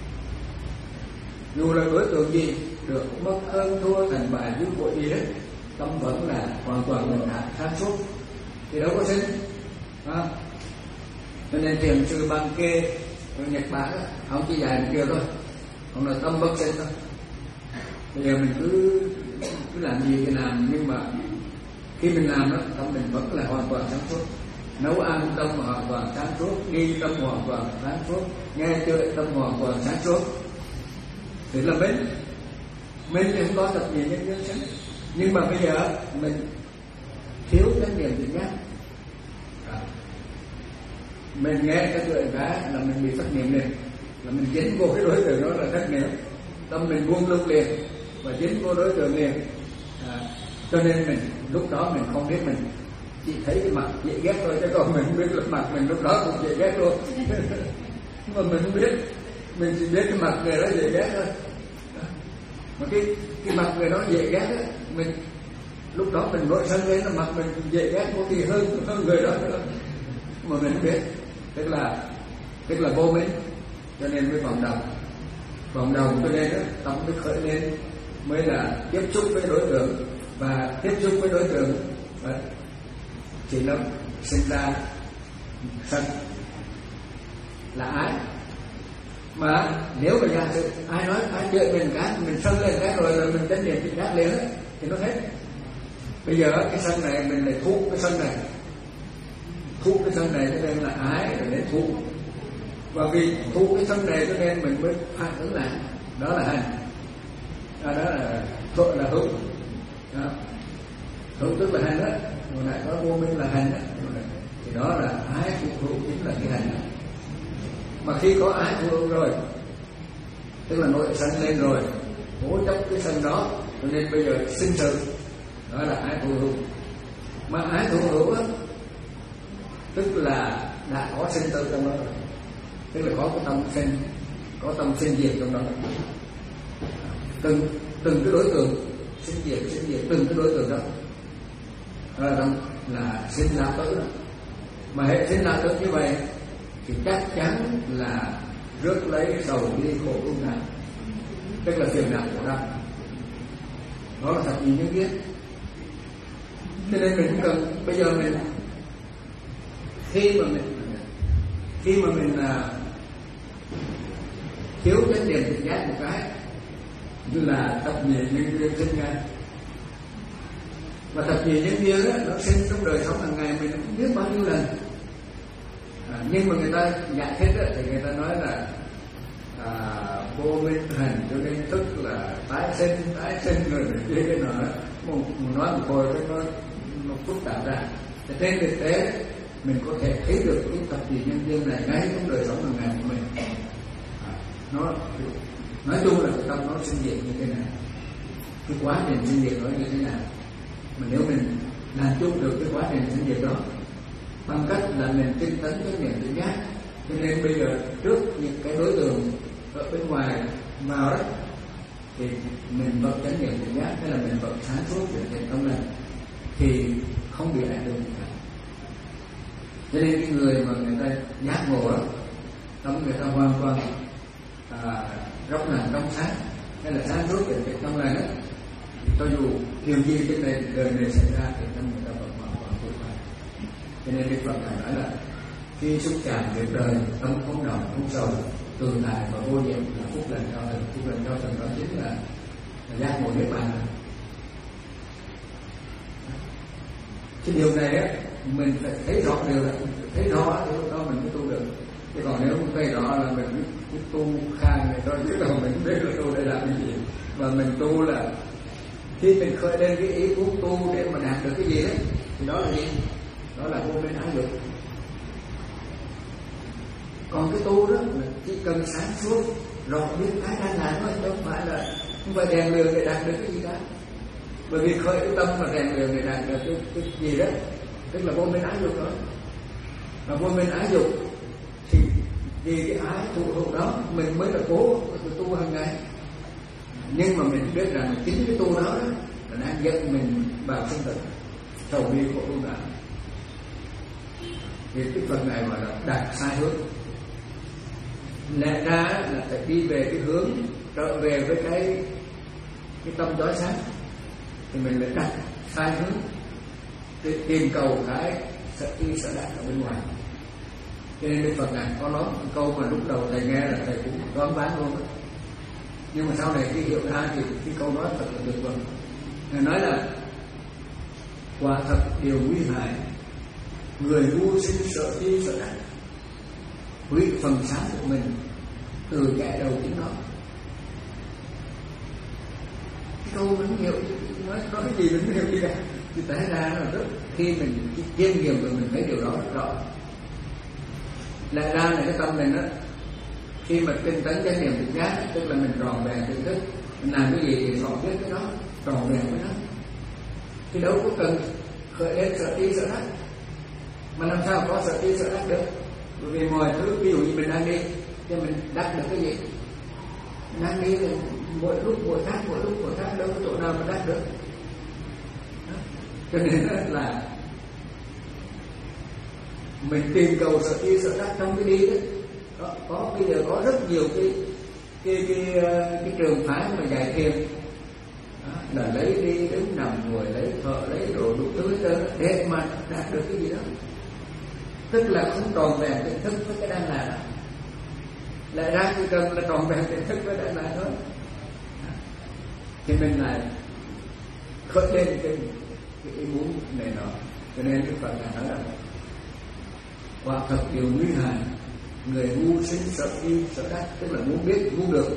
dù là đối tượng gì, được mất hơn thua thành bại dưới của gì đấy, tâm vẫn là hoàn toàn bình thản sáng suốt, thì đâu có sinh. À, cho nên thiền sư Ban Kê ở Nhật Bản đó, ông chỉ dạy một điều thôi, ông là tâm bất sinh thôi. Bây giờ mình cứ cứ làm gì thì làm, nhưng mà khi mình làm đó, tâm mình vẫn là hoàn toàn sáng suốt. Nấu ăn tâm hoàn toàn sáng suốt, đi tâm hoàn toàn sáng suốt, nghe chơi tâm hoàn toàn sáng suốt, thì là mình mình thì không có tập gì nhân duyên sinh. Nhưng mà bây giờ mình thiếu chánh niệm tỉnh giác, mình nghe cái chuyện cái là mình bị thất niệm liền, là mình dính vô cái đối tượng đó là thất niệm, tâm mình buông lung liền và dính vô đối tượng liền. À, cho nên mình lúc đó mình không biết mình chỉ thấy cái mặt dễ ghét thôi, chứ còn mình không biết là mặt mình lúc đó cũng dễ ghét luôn. Mà mình không biết, mình chỉ biết cái mặt người đó dễ ghét thôi. Mà cái cái mặt người đó dễ ghét á, mình lúc đó mình nổi sân lên là mặt mình dễ ghét có gì hơn hơn người đó nữa, mà mình không biết, tức là tức là vô minh, cho nên mới vọng động, vọng động cho nên đó, tâm mới khởi lên, mới là tiếp xúc với đối tượng, và tiếp xúc với đối tượng đó, thì nó sinh ra sân là ái. Mà nếu mà giả sử ai nói ai chơi mình cái mình sân lên cái rồi là mình chánh niệm tỉnh giác liền ấy, thì nó hết. Bây giờ cái sân này mình lại thu cái sân này, thu cái sân này cho nên là ái rồi để thu, và vì thu cái sân này cho nên mình mới phản ứng lại, đó là hành, đó, đó là tội là hữu, đó. Hữu tức là hành đó, rồi lại có vô minh là hành đó, thì đó là ái phụ hữu chính là cái hành đó. Mà khi có ái phụ hữu rồi, tức là nội sân lên rồi, cố chấp cái sân đó, cho nên bây giờ sinh sự, đó là ái phụ hữu. Mà ái phụ hữu á, tức là đã có sinh tử trong đó, tức là có cái tâm sinh, có tâm sinh diệt trong đó. Từng từng cái đối tượng sinh diệt, sinh diệt từng cái đối tượng đó, đó là tâm là sinh lão tử đó. Mà hệ sinh lão tử như vậy thì chắc chắn là rước lấy sầu đi khổ ưu nạn, tức là phiền não của đạo. Đó là thập nhị nhân duyên. Cho nên mình cũng cần bây giờ mình khi mà mình khi mà mình là thiếu chánh niệm tỉnh giác một cái, như là thập nhị nhân duyên sinh ra. Và thập nhị nhân duyên đó, nó sinh trong đời sống hàng ngày mình không biết bao nhiêu lần. À, nhưng mà người ta giải thích đó, thì người ta nói là à, vô minh hành, cho nên tức là tái sinh, tái sinh rồi kia cái nọ, một nói một hồi cái nó nó phức tạp ra. Thì trên thực tế mình có thể thấy được cái thập nhị nhân duyên này ngay trong đời sống hàng ngày của mình. À, nó nói chung là cái tâm nó sinh diệt như thế nào, cái quá trình sinh diệt nó như thế nào. Mà nếu mình làm chung được cái quá trình sinh diệt đó bằng cách là mình tinh tấn chánh niệm tỉnh giác, cho nên bây giờ trước những cái đối tượng ở bên ngoài vào đó thì mình vẫn chánh niệm tỉnh giác, hay là mình vẫn sáng suốt về thiện tâm này, thì không bị ảnh hưởng gì cả. Cho nên cái người mà người ta giác ngộ đó, tâm người ta hoàn toàn à, rộng ràng trong sáng, hay là sáng suốt về thiện tâm này đó, thì cho dù điều gì trên đời đời này xảy ra thì tâm người ta vẫn hoàn toàn vượt qua. Cho nên Đức Phật Ngài nói là khi xúc chạm việc đời, tâm không động, không sầu, tường tại và vô nhiệm là phúc lành cao thần. Phúc lành cao thần đó chính là, là giác ngộ niết bàn. Cái điều này á, mình phải thấy rõ điều này, thấy rõ thì lúc đó mình mới tu được. Chứ còn nếu cây đó là mình cứ tu khai này thôi, chứ còn mình không biết là tu để làm cái gì. Và mình tu là khi mình khởi lên cái ý muốn tu để mà đạt được cái gì đấy, thì đó là gì? Đó là vô minh ái dục. Còn cái tu đó là chỉ cần sáng suốt rõ biết cái đang làm thôi, chứ không phải là không phải rèn luyện để đạt được cái gì cả. Bởi vì khởi cái tâm mà rèn luyện để đạt được cái, cái gì đó, tức là vô minh ái dục đó. Và vô minh ái dục thì vì cái ái thụ thụ đó mình mới là cố tu hàng ngày. Nhưng mà mình biết rằng chính cái tu đó, đó là đang dẫn mình vào sinh tử sầu bi của tu đạo. Thì cái phần này mà là đạt sai hướng. Lẽ ra là phải đi về cái hướng trở về với cái cái tâm chói sáng, thì mình lại đặt sai hướng để tìm cầu cái sợ y sợ đạt ở bên ngoài. Cho nên Đức Phật ngài có nói một câu mà lúc đầu thầy nghe là thầy cũng đoán bán luôn đó. Nhưng mà sau này khi hiểu ra thì cái câu nói thật là tuyệt vời. Ngài nói là quả thật điều nguy hại, người ngu sinh sợ y sợ đạt, hủy phần sáng của mình từ kẻ đầu chính nó. Cái câu mình hiểu, nói, nói cái gì mình không hiểu gì cả. Thì tại ra là rất khi mình chiêm nghiệm rồi mình thấy điều đó rất rõ. Lại ra là cái tâm mình đó, khi mà tinh tấn chánh niệm tỉnh giác, tức là mình tròn vẹn tỉnh thức, mình làm cái gì thì tròn biết cái đó, tròn vẹn với nó. Thì đâu có cần khởi lên sợ tí sợ đắc. Mà làm sao có sợ tí sợ đắc được? Bởi vì mọi thứ, ví dụ như mình đang đi, thì mình đắc được cái gì? Mình đang đi thì mỗi lúc mỗi khác, mỗi lúc mỗi khác, đâu có chỗ nào mà đắc được. Đó. Cho nên là mình tìm cầu sợ tí sợ đắc trong cái đi đó. Đó, có bây giờ có rất nhiều cái cái cái cái trường phái mà dạy thiền, là lấy đi đứng nằm ngồi, lấy thở lấy đồ đủ thứ đó để mà đạt được cái gì đó, tức là không tròn vẹn tỉnh thức với cái đang làm. Lại ra chỉ cần là tròn vẹn tỉnh thức với đang làm thôi, thì mình lại khởi lên cái cái ý muốn này nọ. Cho nên Đức Phật nói là quả thật điều nguy hại, người ngu sinh sợ y sợ đắc, tức là muốn biết muốn được,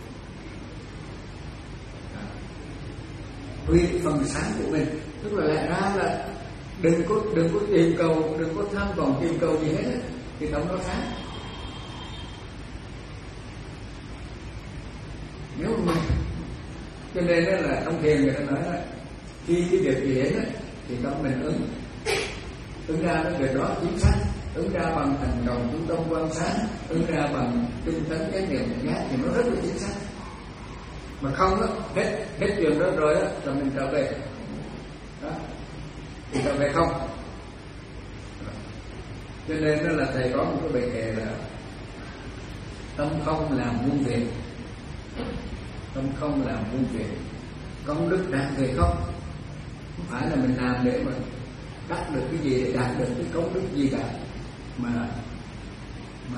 hủy phần sáng của mình. Tức là lại ra là đừng có đừng có tìm cầu, đừng có tham vọng tìm cầu gì hết, thì tâm nó sáng. Nếu mà cho nên là trong thiền người ta nói là khi cái việc gì đến thì tâm mình ứng ứng ra cái việc đó chính xác, ứng ra bằng thành đồng trung tâm quan sát, ứng ra bằng tinh tấn cái niệm giác thì nó rất là chính xác. Mà không đó, hết hết chuyện đó rồi đó, rồi mình trở về đó, thì trở về không. Cho nên đó là thầy có một cái bài kệ là tâm không làm muôn việc, tâm không làm muôn việc, công đức đạt về không. Không phải là mình làm để mà đạt được cái gì, để đạt được cái công đức gì cả, mà mà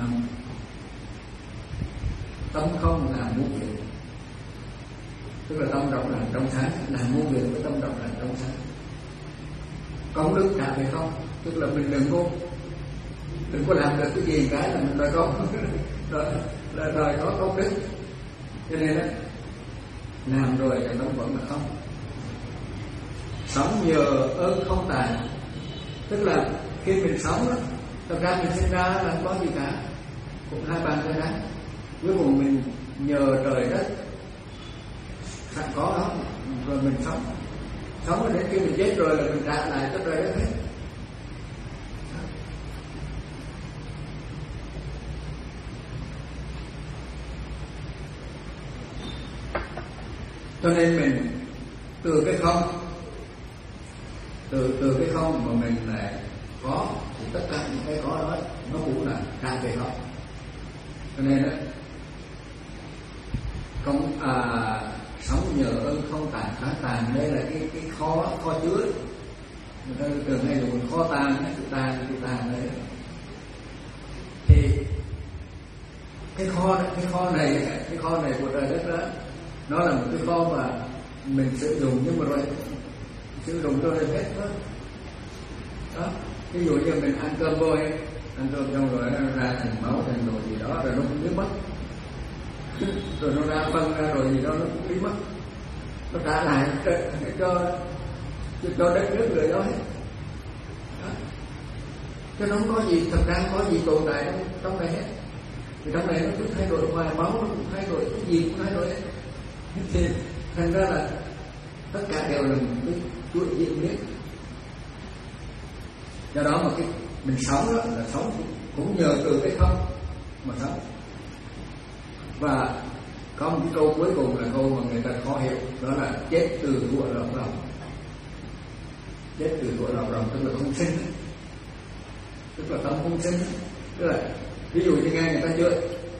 tâm không làm muôn việc, tức là tâm rộng lặng trong sáng, làm muôn việc với tâm rộng lặng trong sáng. Công đức đạt về không, tức là mình đừng có đừng có làm được cái gì cái là mình đòi công rồi là đòi có công đức. Cho nên đó, làm rồi thì nó vẫn là không. Sống nhờ ơn không tàn, tức là khi mình sống đó, thật ra mình sinh ra là không có gì cả, cũng hai bàn tay đá, cuối cùng mình nhờ trời đất sẵn có đó rồi mình sống, sống rồi đến khi mình chết rồi là mình trả lại cho trời đất hết. Cho nên mình từ cái không, từ từ cái không mà mình lại có, thì tất cả những cái có đó nó cũng là ra về không. Cho nên đó, không à, sống nhờ ơn không tàn phá tàn, đây là cái cái kho kho chứa. Người ta thường hay dùng kho tàn, cái tàn cái tàn đấy. Thì cái kho cái kho này cái kho này của trời đất đó, nó là một cái kho mà mình sử dụng nhưng mà rồi sử dụng cho hết đó. Đó, ví dụ như mình ăn cơm vôi ăn cơm xong rồi nó ra thành máu thành đồ gì đó rồi nó cũng biến mất, rồi nó ra phân ra rồi gì đó nó cũng biến mất, nó trả lại cho cho đất nước người đó hết. Chứ nó không có gì, thật ra không có gì tồn tại trong, trong này hết. Thì trong này nó cứ thay đổi, ngoài máu nó cũng thay đổi, cái gì cũng thay đổi hết. Thì thành ra là tất cả đều là một cái chuỗi diễn biến. Do đó mà cái mình sống đó là sống cũng nhờ từ cái không mà sống. Và có một cái câu cuối cùng là câu mà người ta khó hiểu, đó là chết từ thuở lọc lòng. Chết từ thuở lọc lòng tức là không sinh, tức là tâm không sinh. Tức là ví dụ như nghe người ta chửi,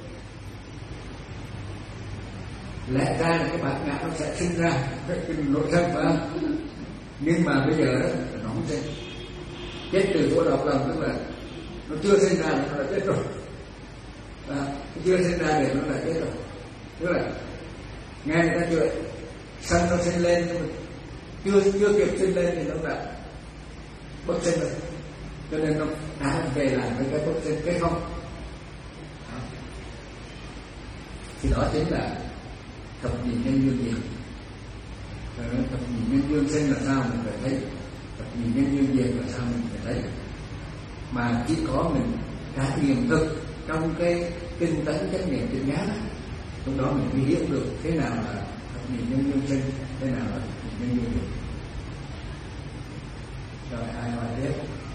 lẽ ra là cái bản ngã nó sẽ sinh ra cái, cái nội thân phải không? Nhưng mà bây giờ đó nó không sinh. Chết từ thuở lọc lòng tức là nó chưa sinh ra nó đã chết rồi, à, chưa sinh ra để nó đã chết rồi. Tức là nghe người ta chửi, sân nó sinh lên nhưng mà chưa chưa kịp sinh lên thì nó đã bất sinh rồi, cho nên nó đã về lại với cái bất sinh, cái không. Thì đó chính là thập nhị nhân duyên diệt. Thập nhị nhân duyên sinh là sao mình phải thấy, thập nhị nhân duyên diệt là sao mình phải thấy. Mà chỉ có mình trải nghiệm thực trong cái tinh tấn chánh niệm tỉnh giác, lúc đó mình mới hiểu được thế nào là thập nhị nhân duyên sinh, thế nào là thập nhị nhân duyên diệt. Rồi ai hỏi tiếp?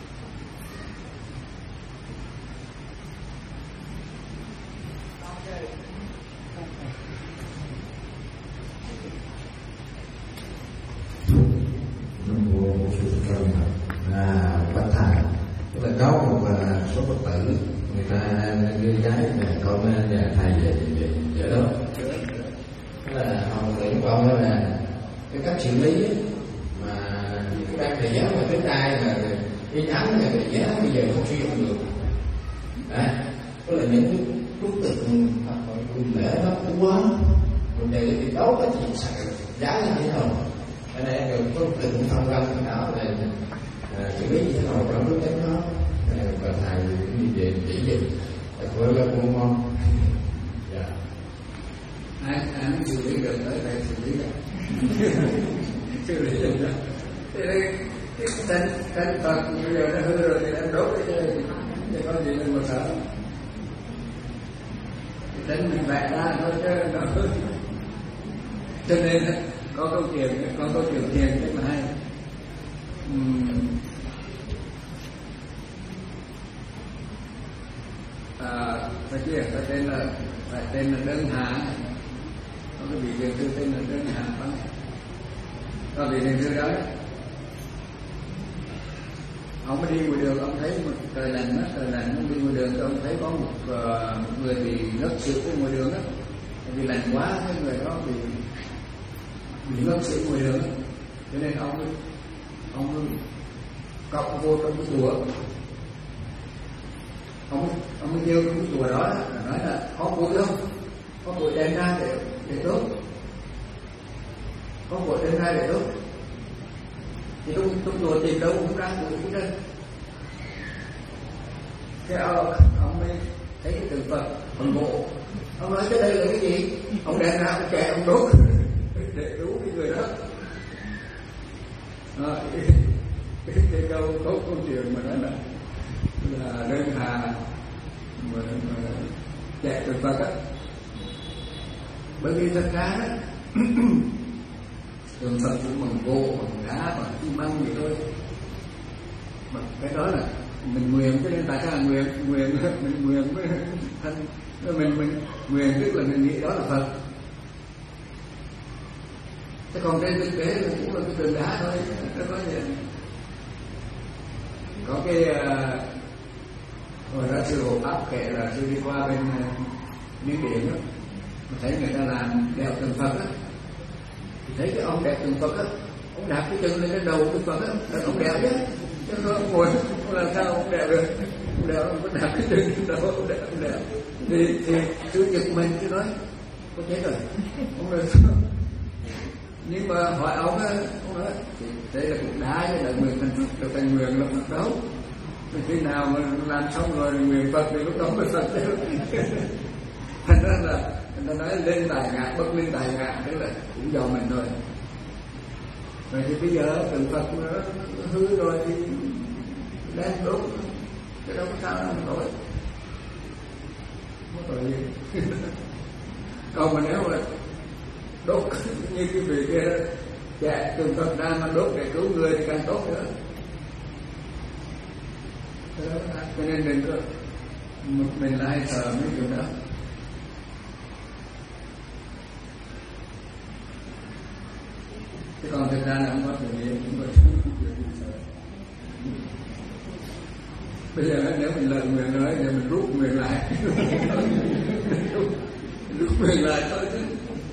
À, Bạch Thầy, tức là có một uh, số Phật tử người ta đưa giấy là con nhà thầy về về về đó, tức là họ nghĩ con đó là cái cách xử lý ấy, mà cái ban thầy giáo mà đến ai mà cái nhắm này thầy giáo bây giờ không sử dụng được, đấy, tức là những cái đối tượng lễ nó quá, mình đề thì đấu cái chuyện sạch giá như thế nào, cho nên được có từng thông qua cái đó là xử lý như thế nào trong lúc đấy nó và thầy như vậy chỉ dùm với các môn ngon. Dạ. Ai ai xử lý được tới đây xử lý được. Xử lý được. Thế đây cái thân thân Phật bây giờ nó hư rồi thì em đốt cái chơi thì có gì đâu mà sợ. Cái thân mình vẽ ra thôi chứ nó hư. Cho nên có câu chuyện có câu chuyện thiền rất là hay. Uhm. À, phải kia phải tên là phải tên là Đơn Hà, có cái vị thiền sư tên là Đơn Hà phải. Có vị thiền sư đó, ông mới đi ngoài đường, ông thấy một trời lạnh đó, trời lạnh ông đi ngoài đường, ông thấy có một, uh, một người bị ngất xỉu ở ngoài đường đó, vì lạnh quá cái người đó bị bị ngất xỉu ngoài đường đó. Cho nên ông mới ông mới cọc vô trong cái chùa, ông ông mới kêu trong cái chùa đó là nói là có bụi không, có bụi đem ra để để đốt, có bụi đem ra để đốt. Thì trong trong chùa tìm đâu cũng ra bụi cái đó. Cái ông, ông mới thấy cái tượng Phật phần bộ, ông nói cái đây là cái gì, ông đem ra ông kệ ông đốt để cứu cái người đó. À, cái, cái, cái câu có câu chuyện mà nói là là Đơn Hà mà, mà chạy từ Phật á, bởi vì thật ra đó tượng Phật cũng bằng gỗ, bằng đá, bằng xi măng gì thôi, mà cái đó là mình nguyện, cho nên tại sao là nguyện nguyện mình nguyện với thân mình mình nguyện tức là mình nghĩ đó là Phật. Thế còn trên thực tế là cũng là cái tượng đá thôi, nó có gì. Có cái hồi đó sư Hộ Pháp kể là sư đi qua bên Miến Điện đó, thấy người ta làm đeo tượng Phật á, thì thấy cái ông đeo tượng Phật á, ông đạp cái chân lên cái đầu tượng Phật á, là ông đeo chứ, chứ không ông ngồi, ông làm sao ông đeo được, ông đeo ông có đạp cái chân lên đầu, ông đeo, ông đeo, thì thì sư giật mình chứ nói, có chết rồi, ông nói sao? Nhưng mà hỏi ông á, ông nói đây là cục đá với là nguyện thành Phật, được thành nguyện là Phật đâu, Khi nào mà làm xong rồi nguyện Phật thì lúc đó mới Phật chứ. Thành ra là người ta nói lên tài ngã, bất lên tài ngã, tức là cũng do mình thôi. Rồi thì bây giờ tượng Phật nó hư rồi thì đem đốt, cái đó có sao đâu mà nổi, không có tội gì. Còn mà nếu mà đốt như cái vị kia chạy tượng Phật ra mà đốt để cứu người thì càng tốt nữa. Cho nên đừng có một mình lại sợ mấy chuyện đó. Chứ còn thực ra là không có chuyện gì, không có chuyện gì sợ. Bây giờ nếu mình lời nguyện nói thì mình rút nguyện lại. Rút nguyện lại thôi chứ.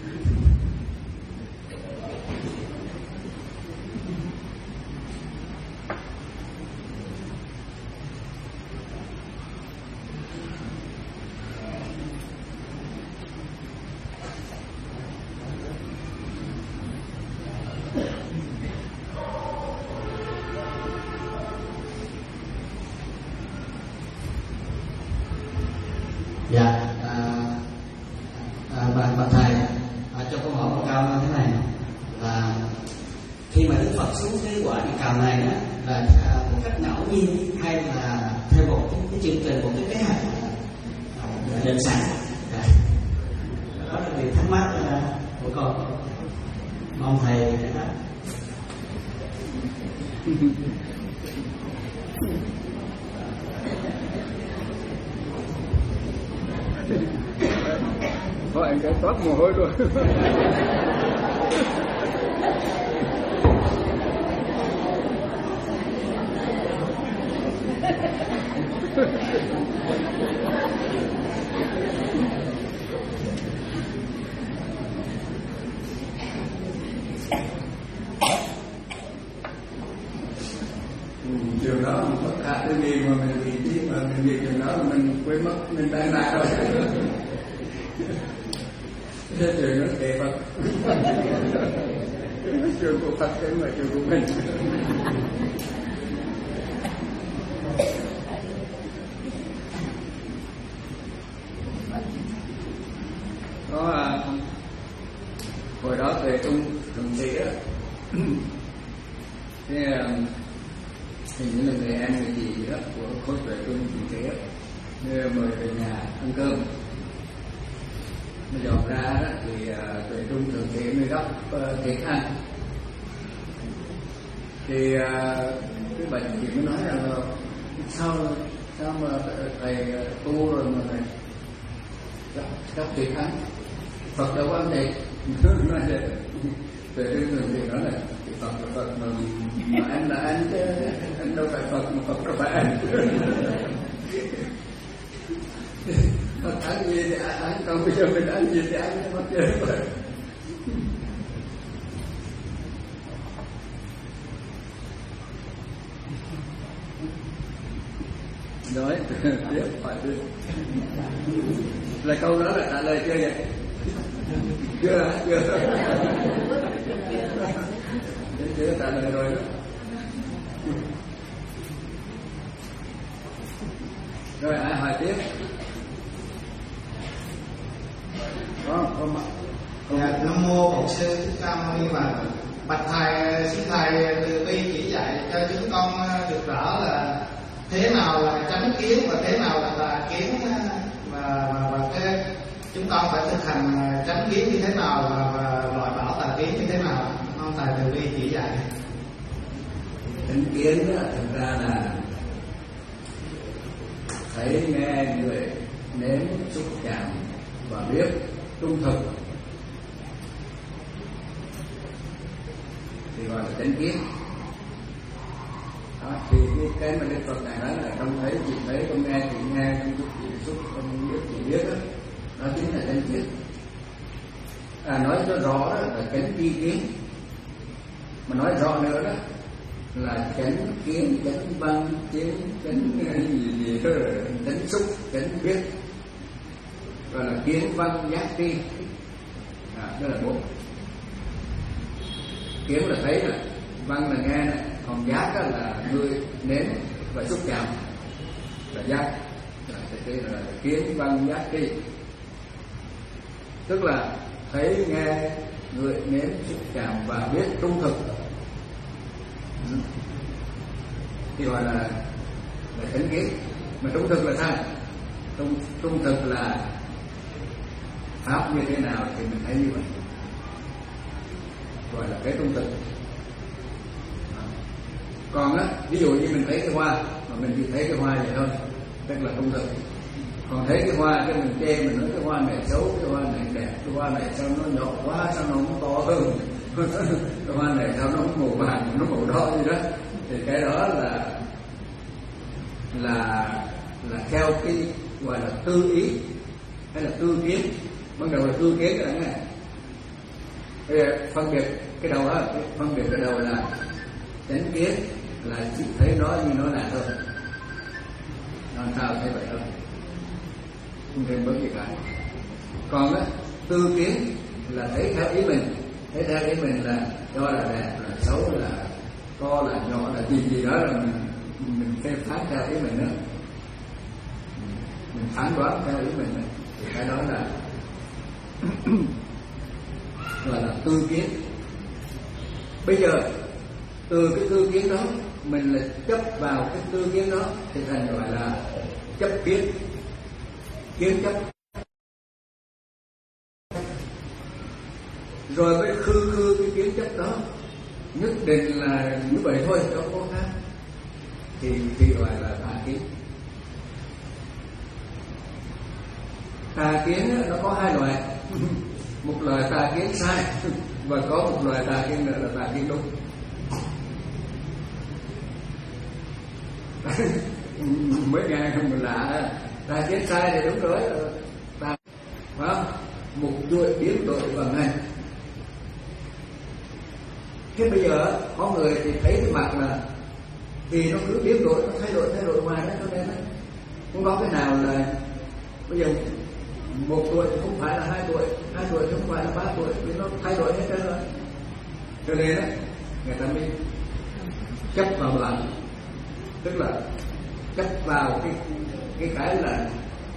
Dạ, à, à, bà, bà thầy à, cho câu hỏi một câu như thế này là khi mà Đức Phật xuống cái quả địa cầu này đó, là à, một cách ngẫu nhiên hay là theo một cái, cái chương trình, một cái kế hoạch à, định sẵn? Dạ. Đó là việc thắc mắc à, của con, mong thầy giải đáp. Thôi anh cái toát mồ hôi rồi. Điều đó tất cả cái gì mà mình nghĩ chứ mà mình nghĩ điều đó là mình quên mất mình đang lại rồi. Thế chuyện nó kệ Phật. Chuyện của Phật cái mà chuyện của mình. Có à, hồi đó về Trung Thượng Sĩ á, thế hình như là người em người chị gì đó của khối về Trung Thượng Sĩ á, mời về nhà ăn cơm. Nó dọn ra đó thì tuệ uh, Trung Thượng Sĩ mới gấp uh, thịt ăn. Thì uh, cái bà chị mới nói rằng là sao sao mà thầy uh, tu rồi mà thầy gấp, gấp thịt ăn, Phật đâu có ăn thịt. Nói vậy tuệ Trung Thượng Sĩ nói là Phật là Phật mà, mà anh là anh chứ anh đâu phải Phật mà Phật đâu phải anh. Phật ăn gì thì ăn, còn bây giờ mình ăn gì thì ăn, mất chơi vậy. Nói tiếp phải đi. Là câu đó là trả lời chưa vậy? Chưa, chưa. Chưa trả lời rồi đó. Rồi ai hỏi tiếp? Có, có mặt. Dạ, Nam mô Bổn Sư Thích Ca Mâu Ni Phật. Bạch thầy, xin thầy từ bi chỉ dạy cho chúng con được rõ là thế nào là chánh kiến và thế nào là tà kiến, và, và, và cái chúng con phải thực hành chánh kiến như thế nào và, và loại bỏ tà kiến như thế nào. Mong thầy từ bi chỉ dạy. Chánh kiến đó, thực ra là thấy nghe người nếm xúc chạm và biết trung thực thì gọi là chánh kiến. Đó, thì cái, cái mà Đức Phật này nói là không thấy chỉ thấy, không nghe chỉ nghe, không biết chỉ xúc, không biết chỉ biết đó, đó chính là chánh kiến. À, nói cho rõ đó là chánh tri kiến, mà nói rõ nữa đó là chánh kiến, chánh văn, chánh chánh gì gì đó, chánh xúc, chánh biết, gọi là kiến văn giác tri. À, đó là bốn. Kiến là thấy này, văn là nghe này, còn giác là người nếm và xúc chạm. là giác, là cái là kiến văn giác tri, tức là thấy nghe ngửi nếm xúc chạm và biết trung thực thì gọi là là chánh kiến. Mà trung thực là sao? Trung, trung thực là pháp như thế nào thì mình thấy như vậy, gọi là cái trung thực. Còn á, ví dụ như mình thấy cái hoa mà mình chỉ thấy cái hoa vậy thôi, tức là trung thực. Còn thấy cái hoa cái mình chê, mình nói cái hoa này xấu, cái hoa này đẹp, cái hoa này sao nó nhỏ quá, sao nó không to hơn, cái hoa này sao nó không màu vàng, nó màu đỏ gì đó, thì cái đó là là là theo cái gọi là tư ý hay là tư kiến. Ban đầu là tư kiến rồi nghe. Bây giờ phân biệt cái đầu đó, cái phân biệt cái đầu là chánh kiến, là chỉ thấy nó như nó là thôi, làm sao thấy vậy thôi, không thêm bớt gì cả. Còn á, tư kiến là thấy theo ý mình, thấy theo ý mình là cho là đẹp, là xấu, là to, là nhỏ, là gì gì đó là mình mình phê phán theo ý mình nữa, mình phán đoán theo ý mình nữa. Thì cái đó là gọi là tư kiến. Bây giờ từ cái tư kiến đó mình là chấp vào cái tư kiến đó thì thành gọi là chấp kiến, kiến chấp. Rồi mới khư khư cái kiến chấp đó, nhất định là như vậy thôi, không có khác, thì thì gọi là tà kiến. Tà kiến nó có hai loại, một loại tà kiến sai và có một loại tà kiến nữa là tà kiến đúng. Mới nghe không mình lạ, tà kiến sai thì đúng rồi, tà phải không? Một chuỗi biến đổi bằng này. Thế bây giờ có người thì thấy cái mặt là thì nó cứ biến đổi, nó thay đổi thay đổi hoài đó, cho nên không có cái nào là bây giờ một tuổi thì không phải là hai tuổi, hai tuổi thì không phải là ba tuổi, vì nó thay đổi hết trơn rồi. Cho nên đó người ta mới chấp vào lạnh, tức là chấp vào cái cái cái là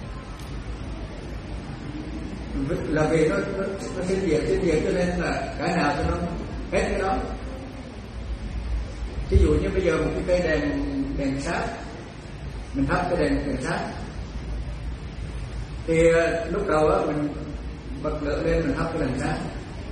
là vì nó nó, nó sinh diệt sinh diệt cho nên là cái nào cho nó hết cái đó. Ví dụ như bây giờ một cái cây đèn đèn sáp, mình thắp cái đèn đèn sáp thì lúc đầu á mình bật lửa lên mình thắp cái đèn sáp,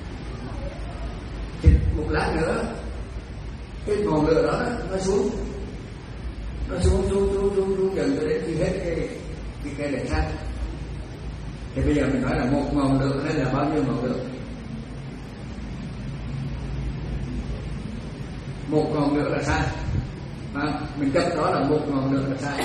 thì một lát nữa cái ngọn lửa đó nó xuống, nó xuống xuống xuống xuống, xuống dần cho đến khi hết cái cái cây đèn sáp. Thì bây giờ mình nói là một ngọn lửa hay là bao nhiêu ngọn lửa? Một ngọn lửa là sai, à, mình chấp đó là một ngọn lửa là sai,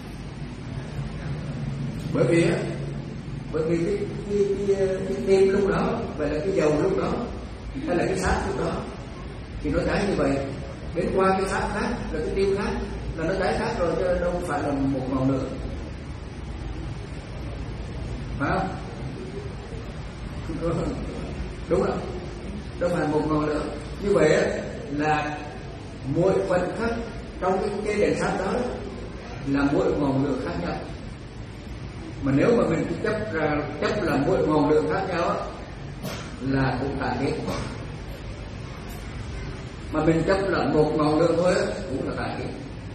bởi vì á, bởi vì cái cái cái, cái tim lúc đó, vậy là cái dầu lúc đó, hay là cái xác lúc đó, thì nó cháy như vậy, đến qua cái xác khác, là cái tim khác, là nó cháy khác rồi, chứ đâu phải là một ngọn lửa, phải không? Đúng không? Đâu phải một ngọn lửa. Như vậy á, là mỗi phần khác trong cái, cái đèn sáp đó là mỗi ngọn lửa khác nhau. Mà nếu mà mình chấp ra chấp là mỗi ngọn lửa khác nhau á, là cũng tà kiến. Mà mình chấp là một ngọn lửa thôi á, cũng là tà kiến.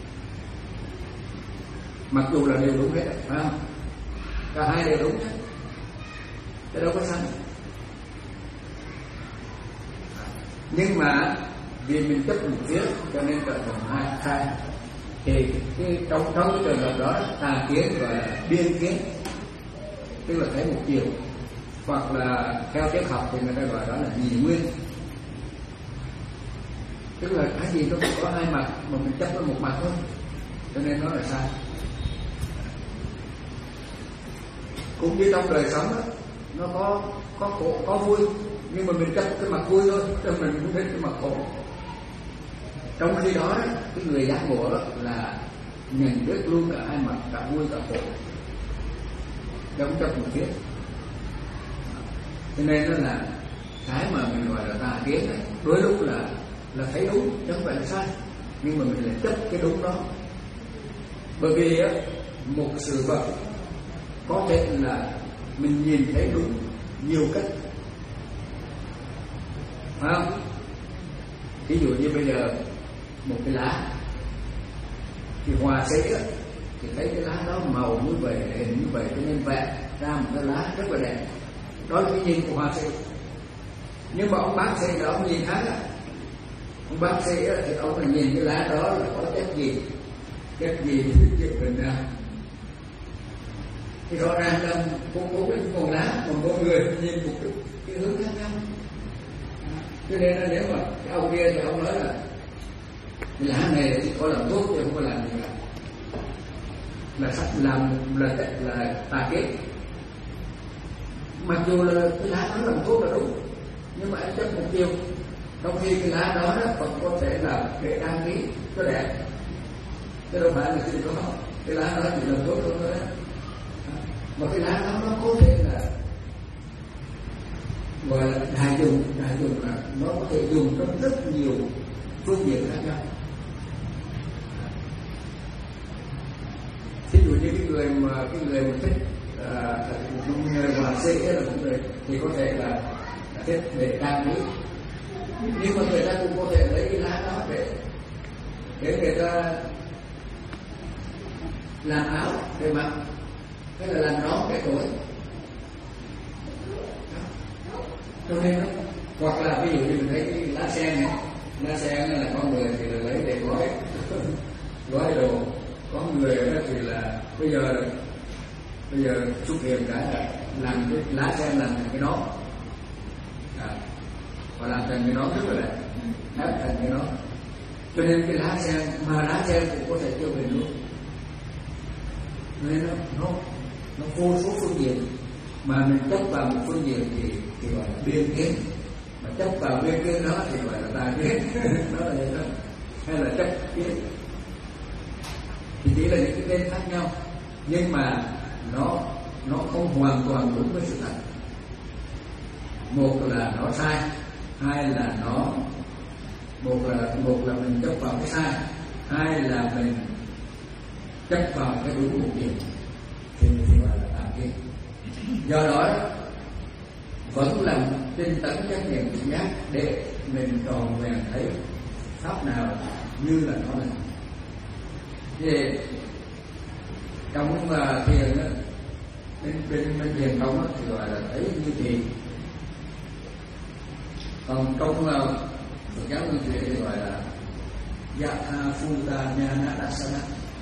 Mặc dù là đều đúng hết, phải không? Cả hai đều đúng hết, chứ đâu có sai. Nhưng mà vì mình chấp một phía cho nên trở thành hai sai. Thì cái, trong trong cái trường hợp đó tà kiến gọi là biên kiến, tức là thấy một chiều, hoặc là theo triết học thì người ta gọi đó là nhị nguyên, tức là cái gì nó cũng có hai mặt mà mình chấp nó một mặt thôi, cho nên nó là sai. Cũng như trong đời sống đó, nó có có khổ có vui, nhưng mà mình chấp cái mặt vui thôi, cho mình cũng biết cái mặt khổ. Trong khi đó, cái người giác ngộ đó là nhận biết luôn cả hai mặt, cả vui cả khổ, không chấp một phía. Cho nên đó là cái mà mình gọi là tà kiến này, đôi lúc là là thấy đúng chứ không phải là sai, nhưng mà mình lại chấp cái đúng đó. Bởi vì á, một sự vật có thể là mình nhìn thấy đúng nhiều cách, phải không? Ví dụ như bây giờ một cái lá thì họa sĩ thì thấy cái lá đó màu như vậy, hình như vậy, cho nên vẽ ra một cái lá rất là đẹp. Đó là cái nhìn của họa sĩ. Nhưng mà ông bác sĩ đó ông nhìn khác á. Ông bác sĩ thì ông là nhìn cái lá đó là có chất gì, chất gì thì chịu mình ra. Thì rõ ràng là cũng có cái con lá, còn con người nhìn một cái, cái hướng khác nhau. Cho nên là nếu mà cái ông kia thì ông nói là cái lá này chỉ có làm thuốc chứ không có làm gì cả, là sắp làm là là tà kiến. Mặc dù là cái lá nó làm thuốc là đúng, nhưng mà anh chấp một chiều, trong khi cái lá đó nó vẫn có thể là để đăng ký cho đẹp, chứ đâu phải là chỉ có cái lá đó chỉ làm thuốc thôi đó. Mà cái lá đó nó có thể là gọi là đại dùng, đại dùng là nó có thể dùng trong rất nhiều phương diện khác nhau. Ví dụ như cái người mà cái người mà thích à, người họa sĩ là một người thì có thể là thích để đăng ký, nhưng mà người ta cũng có thể lấy cái lá đó để để người ta làm áo để mặc, hay là làm nón để thổi. Cho nên đó, hoặc là ví dụ như mình thấy cái lá sen này, lá sen là con người thì là lấy để gói gói đồ, có người đó thì là bây giờ bây giờ xuất hiện cả là làm cái lá sen làm thành cái nón, à, và làm thành cái nón rất là đẹp, ép thành cái nón. Cho nên cái lá sen mà lá sen cũng có thể tiêu bền luôn, nên nó nó nó vô số phương diện, mà mình chấp vào một phương diện thì thì gọi là biên kiến, mà chấp vào biên kiến đó thì gọi là tà kiến. Đó là vậy đó, hay là chấp kiến thì chỉ là những cái tên khác nhau, nhưng mà nó nó không hoàn toàn đúng với sự thật. Một là nó sai, hai là nó một là một là mình chấp vào cái sai, hai là mình chấp vào cái đúng một điểm thì thì gọi là tà kiến. Do đó vẫn là tinh tấn chánh niệm tỉnh giác để mình tròn vẹn thấy pháp nào như là nó là. Thì trong uh, thiền đó, bên bên bên thiền không thì gọi là thấy như thì, còn trong uh, Phật giáo nguyên thủy thì gọi là Yatha Phuta Nhana Dasana,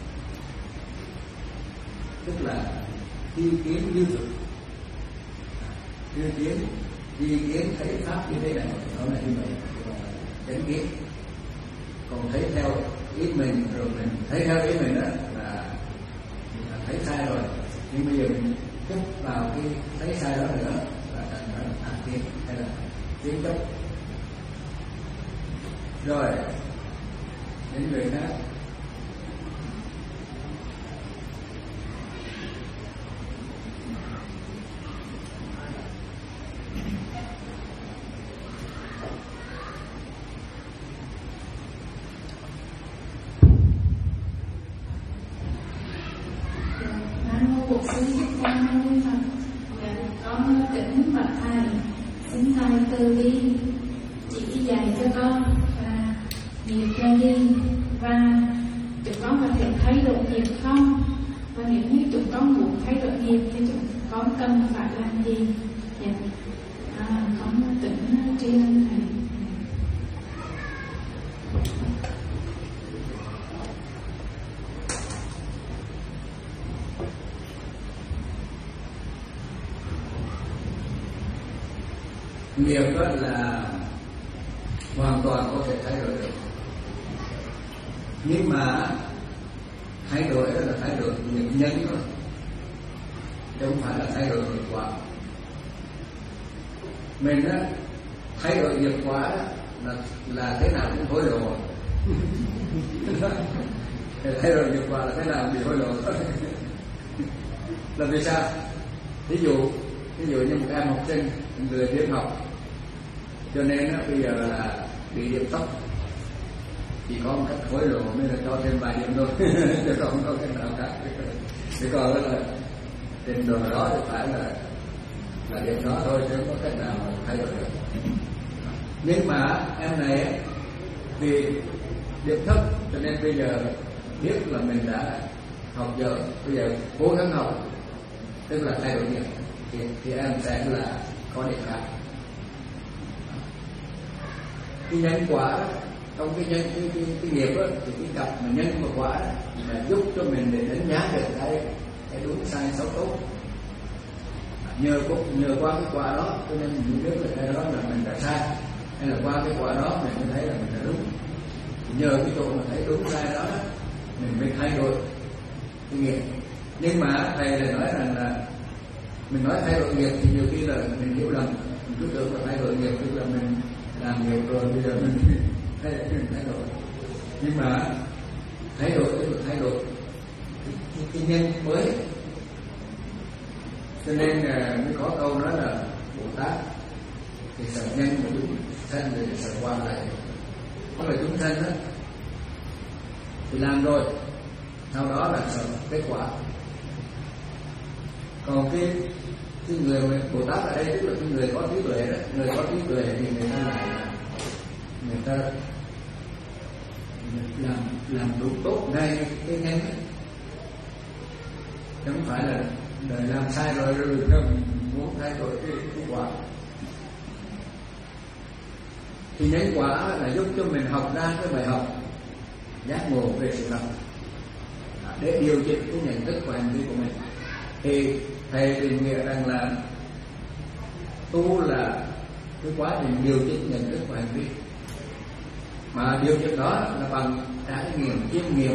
tức là tri kiến như thực, tri kiến tri kiến thấy pháp như thế này, đó là như vậy, chánh kiến. Còn thấy theo ý mình rồi mình thấy theo ý mình đó là, là thấy sai rồi, nhưng bây giờ mình chấp vào cái thấy sai đó nữa là thành ra là tà kiến hay là kiến chấp. Rồi đến người khác. Cuộc sống Thích Ca Mâu Ni Phật. Dạ, con kính bạch thầy, xin thầy từ bi chỉ dạy cho con là nghiệp ra đi, và chúng con có thể thay đổi nghiệp không, và nếu như chúng con muốn thay đổi nghiệp thì chúng con cần phải làm gì? Dạ, à, con kính tri ân thầy. Nghiệp đó là hoàn toàn có thể thay đổi được, nhưng mà thay đổi đó là thay đổi những nhân thôi, chứ không phải là thay đổi nghiệp quả. Mình á thay đổi nghiệp quả là là thế nào cũng hối lộ. Thay đổi nghiệp quả là thế nào bị hối lộ. Là vì sao? Ví dụ ví dụ như một em học sinh người biết học, cho nên á, bây giờ là bị điểm thấp, chỉ có một cách hối lộ nên là cho thêm vài điểm thôi, chứ không có cái nào khác. Chỉ còn là trình độ đó thì phải là là điểm đó thôi, chứ không có cách nào mà thay đổi được. Nhưng mà em này vì điểm thấp cho nên bây giờ biết là mình đã học giờ, bây giờ cố gắng học, tức là thay đổi điểm, thì, thì em sẽ là có điểm khác. Cái nhân quả trong cái nhân cái, cái, cái nghiệp đó, thì cái cặp mà nhân và quả đó, là giúp cho mình để đánh giá được cái cái đúng sai xấu tốt. Nhờ nhờ qua cái quả đó cho nên mình biết là cái đó là mình đã sai, hay là qua cái quả đó mình mới thấy là mình đã đúng. Nhờ cái chỗ mà thấy đúng sai đó mình mới thay đổi cái nghiệp. Nhưng mà thầy lại nói rằng là mình nói thay đổi nghiệp thì nhiều khi là mình hiểu lầm, mình cứ tưởng là thay đổi nghiệp tức là mình làm nghiệp rồi bây giờ mình thay, mình thay đổi. Nhưng mà thay đổi tức là thay đổi cái, cái, cái nhân mới. Cho nên mới có câu nói là Bồ Tát thì sợ nhân mà chúng sanh thì sợ qua lại. Có là chúng sanh đó thì làm rồi, sau đó là sợ kết quả. Còn cái cái người Bồ Tát ở đây tức là cái người có trí tuệ đó, người có trí tuệ thì người ta lại là người ta làm làm đúng tốt ngay cái nhân ấy. Chứ không phải là đời làm sai rồi rồi muốn thay đổi cái, cái quả. Thì nhân quả là giúp cho mình học ra cái bài học giác ngộ về sự thật để điều chỉnh cái nhận thức và hành vi của mình. Thì thầy định nghĩa rằng là tu là cái quá trình điều chỉnh nhận thức và hành vi, mà điều chỉnh đó là bằng trải nghiệm chiêm nghiệm.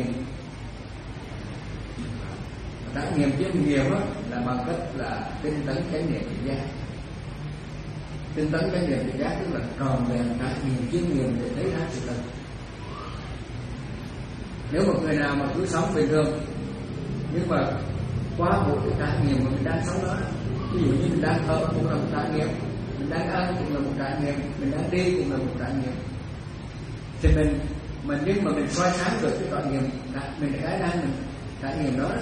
Trải nghiệm chiêm nghiệm đó là bằng cách là tinh tấn chánh niệm tỉnh giác. Tinh tấn chánh niệm tỉnh giác tức là tròn vẹn trải nghiệm chiêm nghiệm để thấy ra sự thật. Nếu một người nào mà cứ sống bình thường nhưng mà qua một cái trải nghiệm mà mình đang sống đó, ví dụ như mình đang thở cũng là một trải nghiệm, mình đang ăn cũng là một trải nghiệm, mình đang đi cũng là một trải nghiệm, thì mình mình nhưng mà mình soi sáng được cái trải nghiệm mình cái đang mình trải nghiệm đó, đó.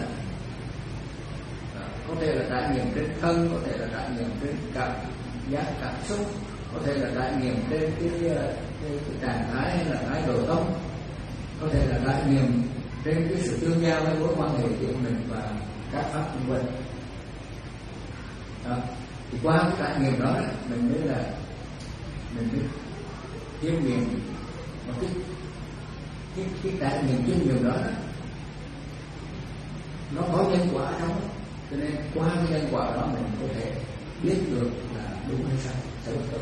Có thể là trải nghiệm trên thân, có thể là trải nghiệm trên cảm giác cảm xúc, có thể là trải nghiệm trên cái, cái, cái, cái trạng thái hay là thái độ tâm, có thể là trải nghiệm trên cái sự tương giao với mối quan hệ của mình và các pháp xung quanh. Thì qua cái trải nghiệm đó mình mới là mình mới chiêm nghiệm một cái cái cái trải nghiệm chiêm nghiệm đó nó có nhân quả trong đó. Cho nên qua cái nhân quả đó mình có thể biết được là đúng hay sai, xấu tốt.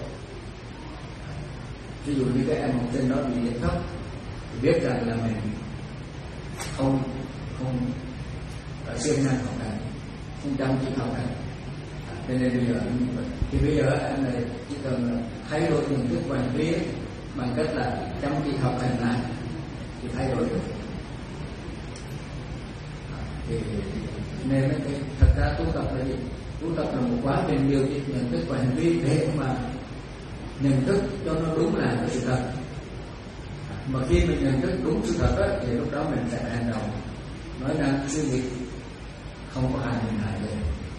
Ví dụ như cái em học sinh đó bị điểm thấp thì biết rằng là mình không không ở siêng năng học hành, không chăm chỉ học hành. Cho nên bây giờ thì bây giờ anh này chỉ cần thay đổi nhận thức và hành vi bằng cách là chăm chỉ học hành lại thì thay đổi được. Thì nên cái thật ra tu tập là gì? Tu tập là một quá trình điều chỉnh nhận thức và hành vi để mà nhận thức cho nó đúng là cái sự thật. Mà khi mình nhận thức đúng sự thật đó, thì lúc đó mình sẽ hành động, nói năng suy nghĩ không có hại mình hại gì.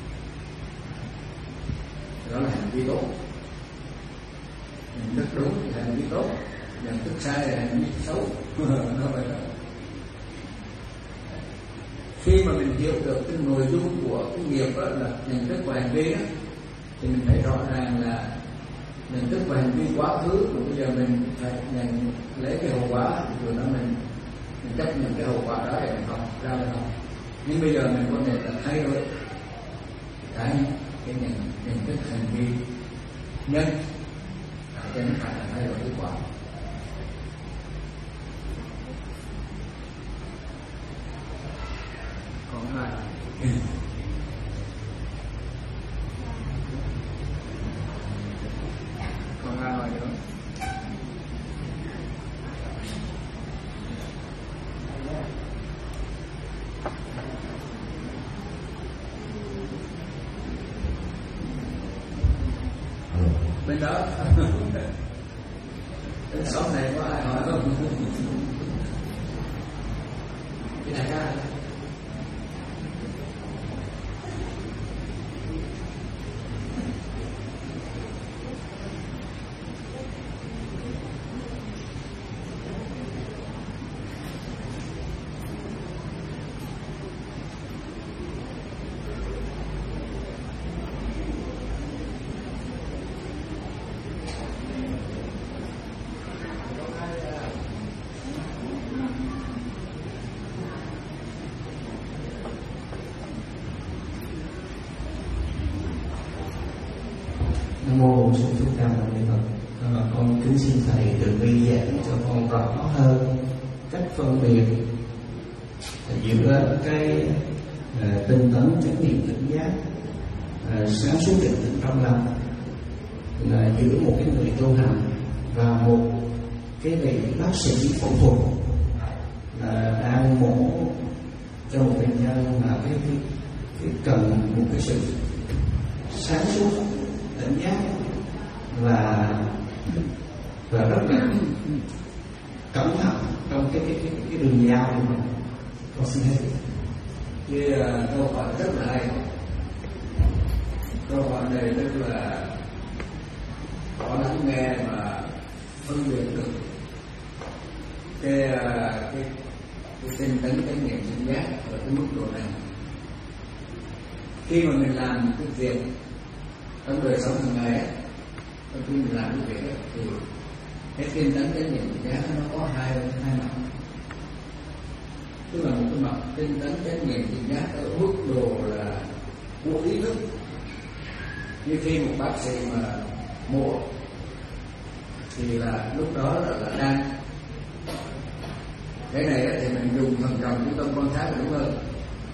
Đó là hành vi tốt. Nhận thức đúng thì hành vi tốt, nhận thức sai là hành vi xấu. Nó vậy đó. Khi mà mình hiểu được cái nội dung của cái nghiệp đó là nhận thức và hành vi đó, thì mình thấy rõ ràng là nhận thức và hành vi quá khứ mà bây giờ mình phải nhận lấy cái hậu quả, rồi đó mình mình chấp nhận cái hậu quả đó để mình học ra bài học. Nhưng bây giờ mình có thể là thay đổi cái cái nhận nhận thức hành vi nhân, cho nên phải là thay đổi kết quả. Còn ai? Còn ai hỏi nữa? Bên đó bên xóm này có ai hỏi không? Cái này ra Bổn Sư Thích Ca Mâu Ni Phật. À, con kính xin thầy từ bi giảng cho con rõ hơn cách phân biệt giữa cái uh, tinh tấn chánh niệm tỉnh giác, uh, sáng suốt định tĩnh trong lòng, là giữa một cái người tu hành và một cái vị bác sĩ phẫu thuật là đang mổ cho một bệnh nhân mà cái, cái, cái cần một cái sự sáng suốt tỉnh giác và và rất là cẩn thận trong cái cái cái, cái đường dao của mình. Con xin hết. Thì câu hỏi rất là hay. Câu hỏi này tức là có lắng nghe mà phân biệt được cái cái cái tinh tấn chánh niệm tỉnh giác ở cái mức độ này. Khi mà mình làm một cái việc trong đời sống hàng ngày ấy, khi mình làm cái việc ấy, thì cái tinh tấn chánh niệm tỉnh giác nó có hai hai mặt. Tức là một cái mặt tinh tấn chánh niệm tỉnh giác ở mức độ là vô ý thức, như khi một bác sĩ mà mổ thì là lúc đó là, là đang cái này thì mình dùng thần trọng trung tâm quan sát là đúng hơn.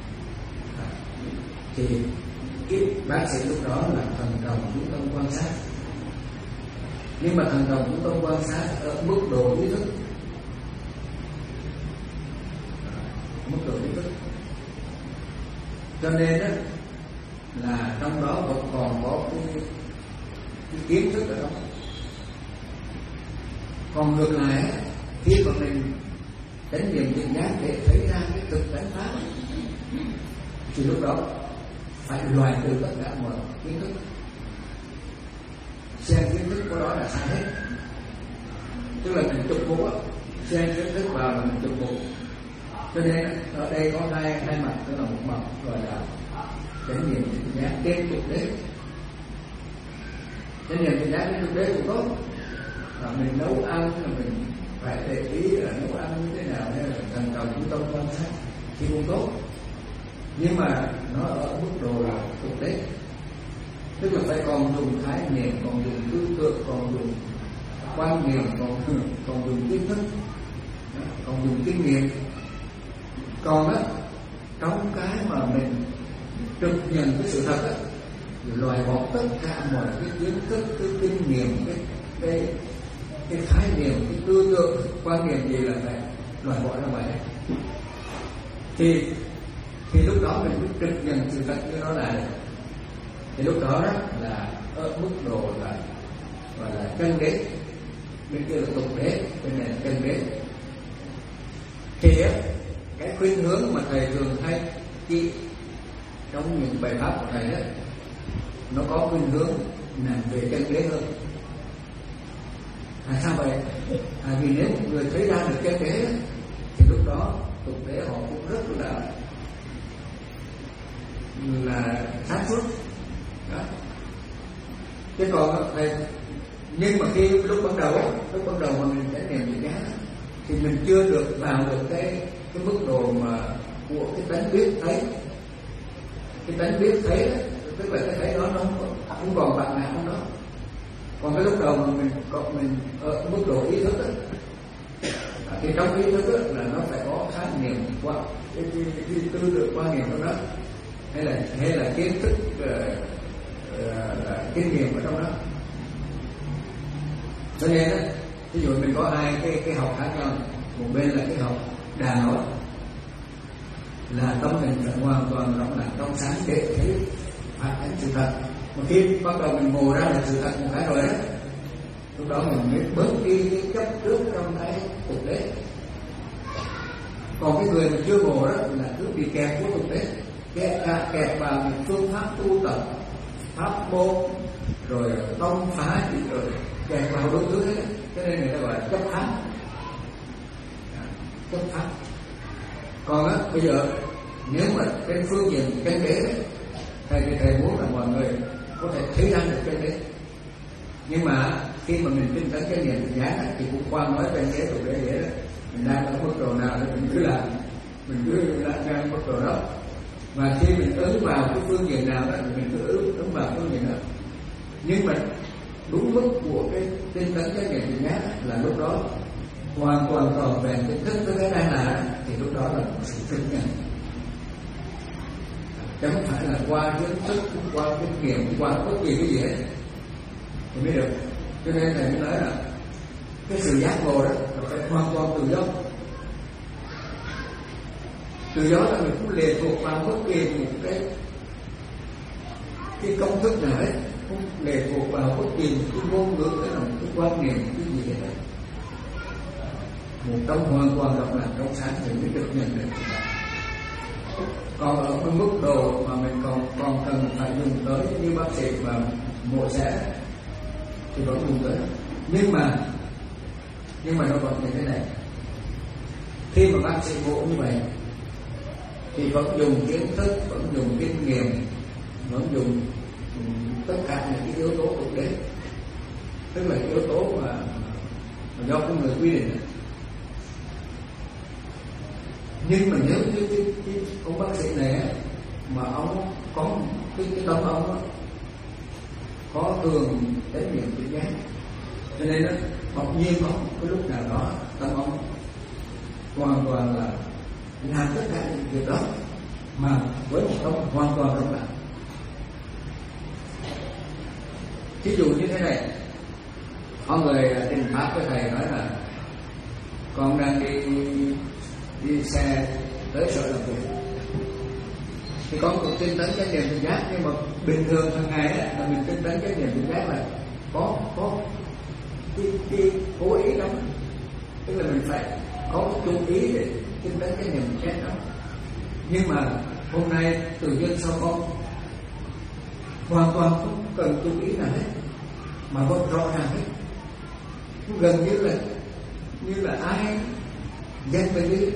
Thì cái bác sĩ lúc đó là thần trọng trung tâm quan sát, nhưng mà thần trọng trung tâm quan sát ở mức độ ý thức, mức độ ý thức. Cho nên đó là trong đó vẫn còn có cái, cái kiến thức ở đó. Còn ngược lại, khi mà mình chánh niệm tỉnh giác để thấy ra cái thực tánh pháp, thì lúc đó phải loại trừ tất cả mọi kiến thức. Xem kiến thức của đó là sai hết. Tức là mình chụp mũ, xem kiến thức vào là mình chụp mũ. Cho nên ở đây có hai hai mặt, tức là một mặt gọi là chánh niệm tỉnh giác trên thực tế. Chánh niệm tỉnh giác trên thực tế cũng tốt. Và mình nấu ăn là mình phải để ý là nấu ăn như thế nào, hay là thần trọng trung tâm quan sát thì cũng tốt, nhưng mà nó ở mức độ là thực tế, tức là phải còn dùng khái niệm, còn dùng tư tưởng, còn dùng quan niệm, còn còn dùng kiến thức, còn dùng kinh nghiệm. Còn á, trong cái mà mình trực nhận cái sự thật á, loại bỏ tất cả mọi cái kiến thức, cái kinh nghiệm, cái cái cái khái niệm, cái tư tưởng, quan niệm gì là phải loại bỏ ra ngoài đấy. Thì thì lúc đó mình mới trực nhận sự thật như nó là. Thì lúc đó đó là ở mức độ là gọi là chân đế, bên kia là tục đế, bên này là chân đế. Thì cái khuyên hướng mà thầy thường hay chỉ trong những bài pháp của thầy đó, nó có khuyên hướng nằm về chân đế hơn. À, sao vậy? À, vì nếu một người thấy ra được chân đế thì lúc đó tục đế họ cũng rất là là sáng suốt. Đó. Chứ còn thầy, nhưng mà khi lúc ban đầu lúc ban đầu mà mình trải nghiệm gì đó thì mình chưa được vào được cái cái mức độ mà của cái tánh biết thấy. Cái tánh biết thấy đó, tức là cái thấy đó nó không còn bạn nào trong đó. Còn cái lúc đầu mà mình có mình ở mức độ ý thức đó, thì trong ý thức đó là nó phải có khái niệm qua cái, cái, cái, cái tư tưởng quan niệm trong đó, hay là hay là kiến thức uh, uh, kinh nghiệm ở trong đó. Cho nên đó, ví dụ mình có hai cái cái học khác nhau. Một bên là cái học đạo, là tâm mình phải hoàn toàn rộng lặng trong sáng để thấy phản ánh sự thật. Một khi bắt đầu mình ngồi ra là sự thật một cái rồi đó, lúc đó mình mới bớt đi cái chấp trước trong cái thực tế. Còn cái người mà chưa ngồi đó là cứ bị kẹt của thực tế, kẹt, kẹt vào những phương pháp tu tập, pháp môn, rồi tông phá gì, rồi kẹt vào đủ thứ hết. Cho nên người ta gọi là chấp pháp. Chấp pháp. Còn á, bây giờ nếu mà trên phương diện kinh tế đấy, thầy thì thầy muốn là mọi người có thể thấy ra được kinh tế. Nhưng mà khi mà mình tinh tấn cái niệm giá thì cũng qua nói kinh tế tụ để vậy đó, mình đang ở mức độ nào thì mình cứ làm, mình cứ làm ra mức độ đó. Và khi mình ứng vào cái phương diện nào đó thì mình cứ ứng, ứng vào phương diện đó. Nhưng mà đúng mức của cái tinh tấn chánh niệm tỉnh giác là lúc đó hoàn toàn tròn vẹn cái thức với cái đang là, thì lúc đó là một sự chứng nhận, chứ không phải là qua kiến thức, qua kinh nghiệm, qua bất kỳ cái gì hết thì mới được. Cho nên thầy mới nói là cái sự giác ngộ đó là phải hoàn toàn tự do. Tự do là mình không lệ thuộc vào bất kỳ một cái cái công thức nào hết, không lệ thuộc vào bất kỳ một cái ngôn ngữ, cái nào, cái quan niệm, cái gì hết. Một tâm hoàn toàn độc lập trong sáng thì mới được nhận được. Còn ở cái mức độ mà mình còn còn cần phải dùng tới như bác sĩ và mổ xẻ thì vẫn dùng tới, nhưng mà nhưng mà nó vẫn như thế này. Khi mà bác sĩ mổ như vậy thì vẫn dùng kiến thức, vẫn dùng kinh nghiệm, vẫn dùng tất cả những cái yếu tố thực tế, tức là yếu tố mà, mà do con người quy định. Nhưng mà nếu như cái, cái ông bác sĩ này mà ông có cái cái tâm ông có thường chánh niệm tỉnh giác, cho nên đó bỗng nhiên có cái lúc nào đó tâm ông hoàn toàn là làm tất cả những việc đó mà với một tâm hoàn toàn rộng rãi. Ví dụ như thế này, có người trình pháp với thầy nói là con đang đi đi xe tới sở làm việc, thì con cũng tinh tấn chánh niệm tỉnh giác, nhưng mà bình thường hàng ngày ấy, là mình tinh tấn chánh niệm tỉnh giác là có có cái, cái cố ý lắm, tức là mình phải có chú ý để tinh tấn chánh niệm tỉnh giác đó. Nhưng mà hôm nay tự nhiên sao con hoàn toàn không cần chú ý nào hết, mà vẫn rõ ràng hết, gần như là như là ai dắt về đi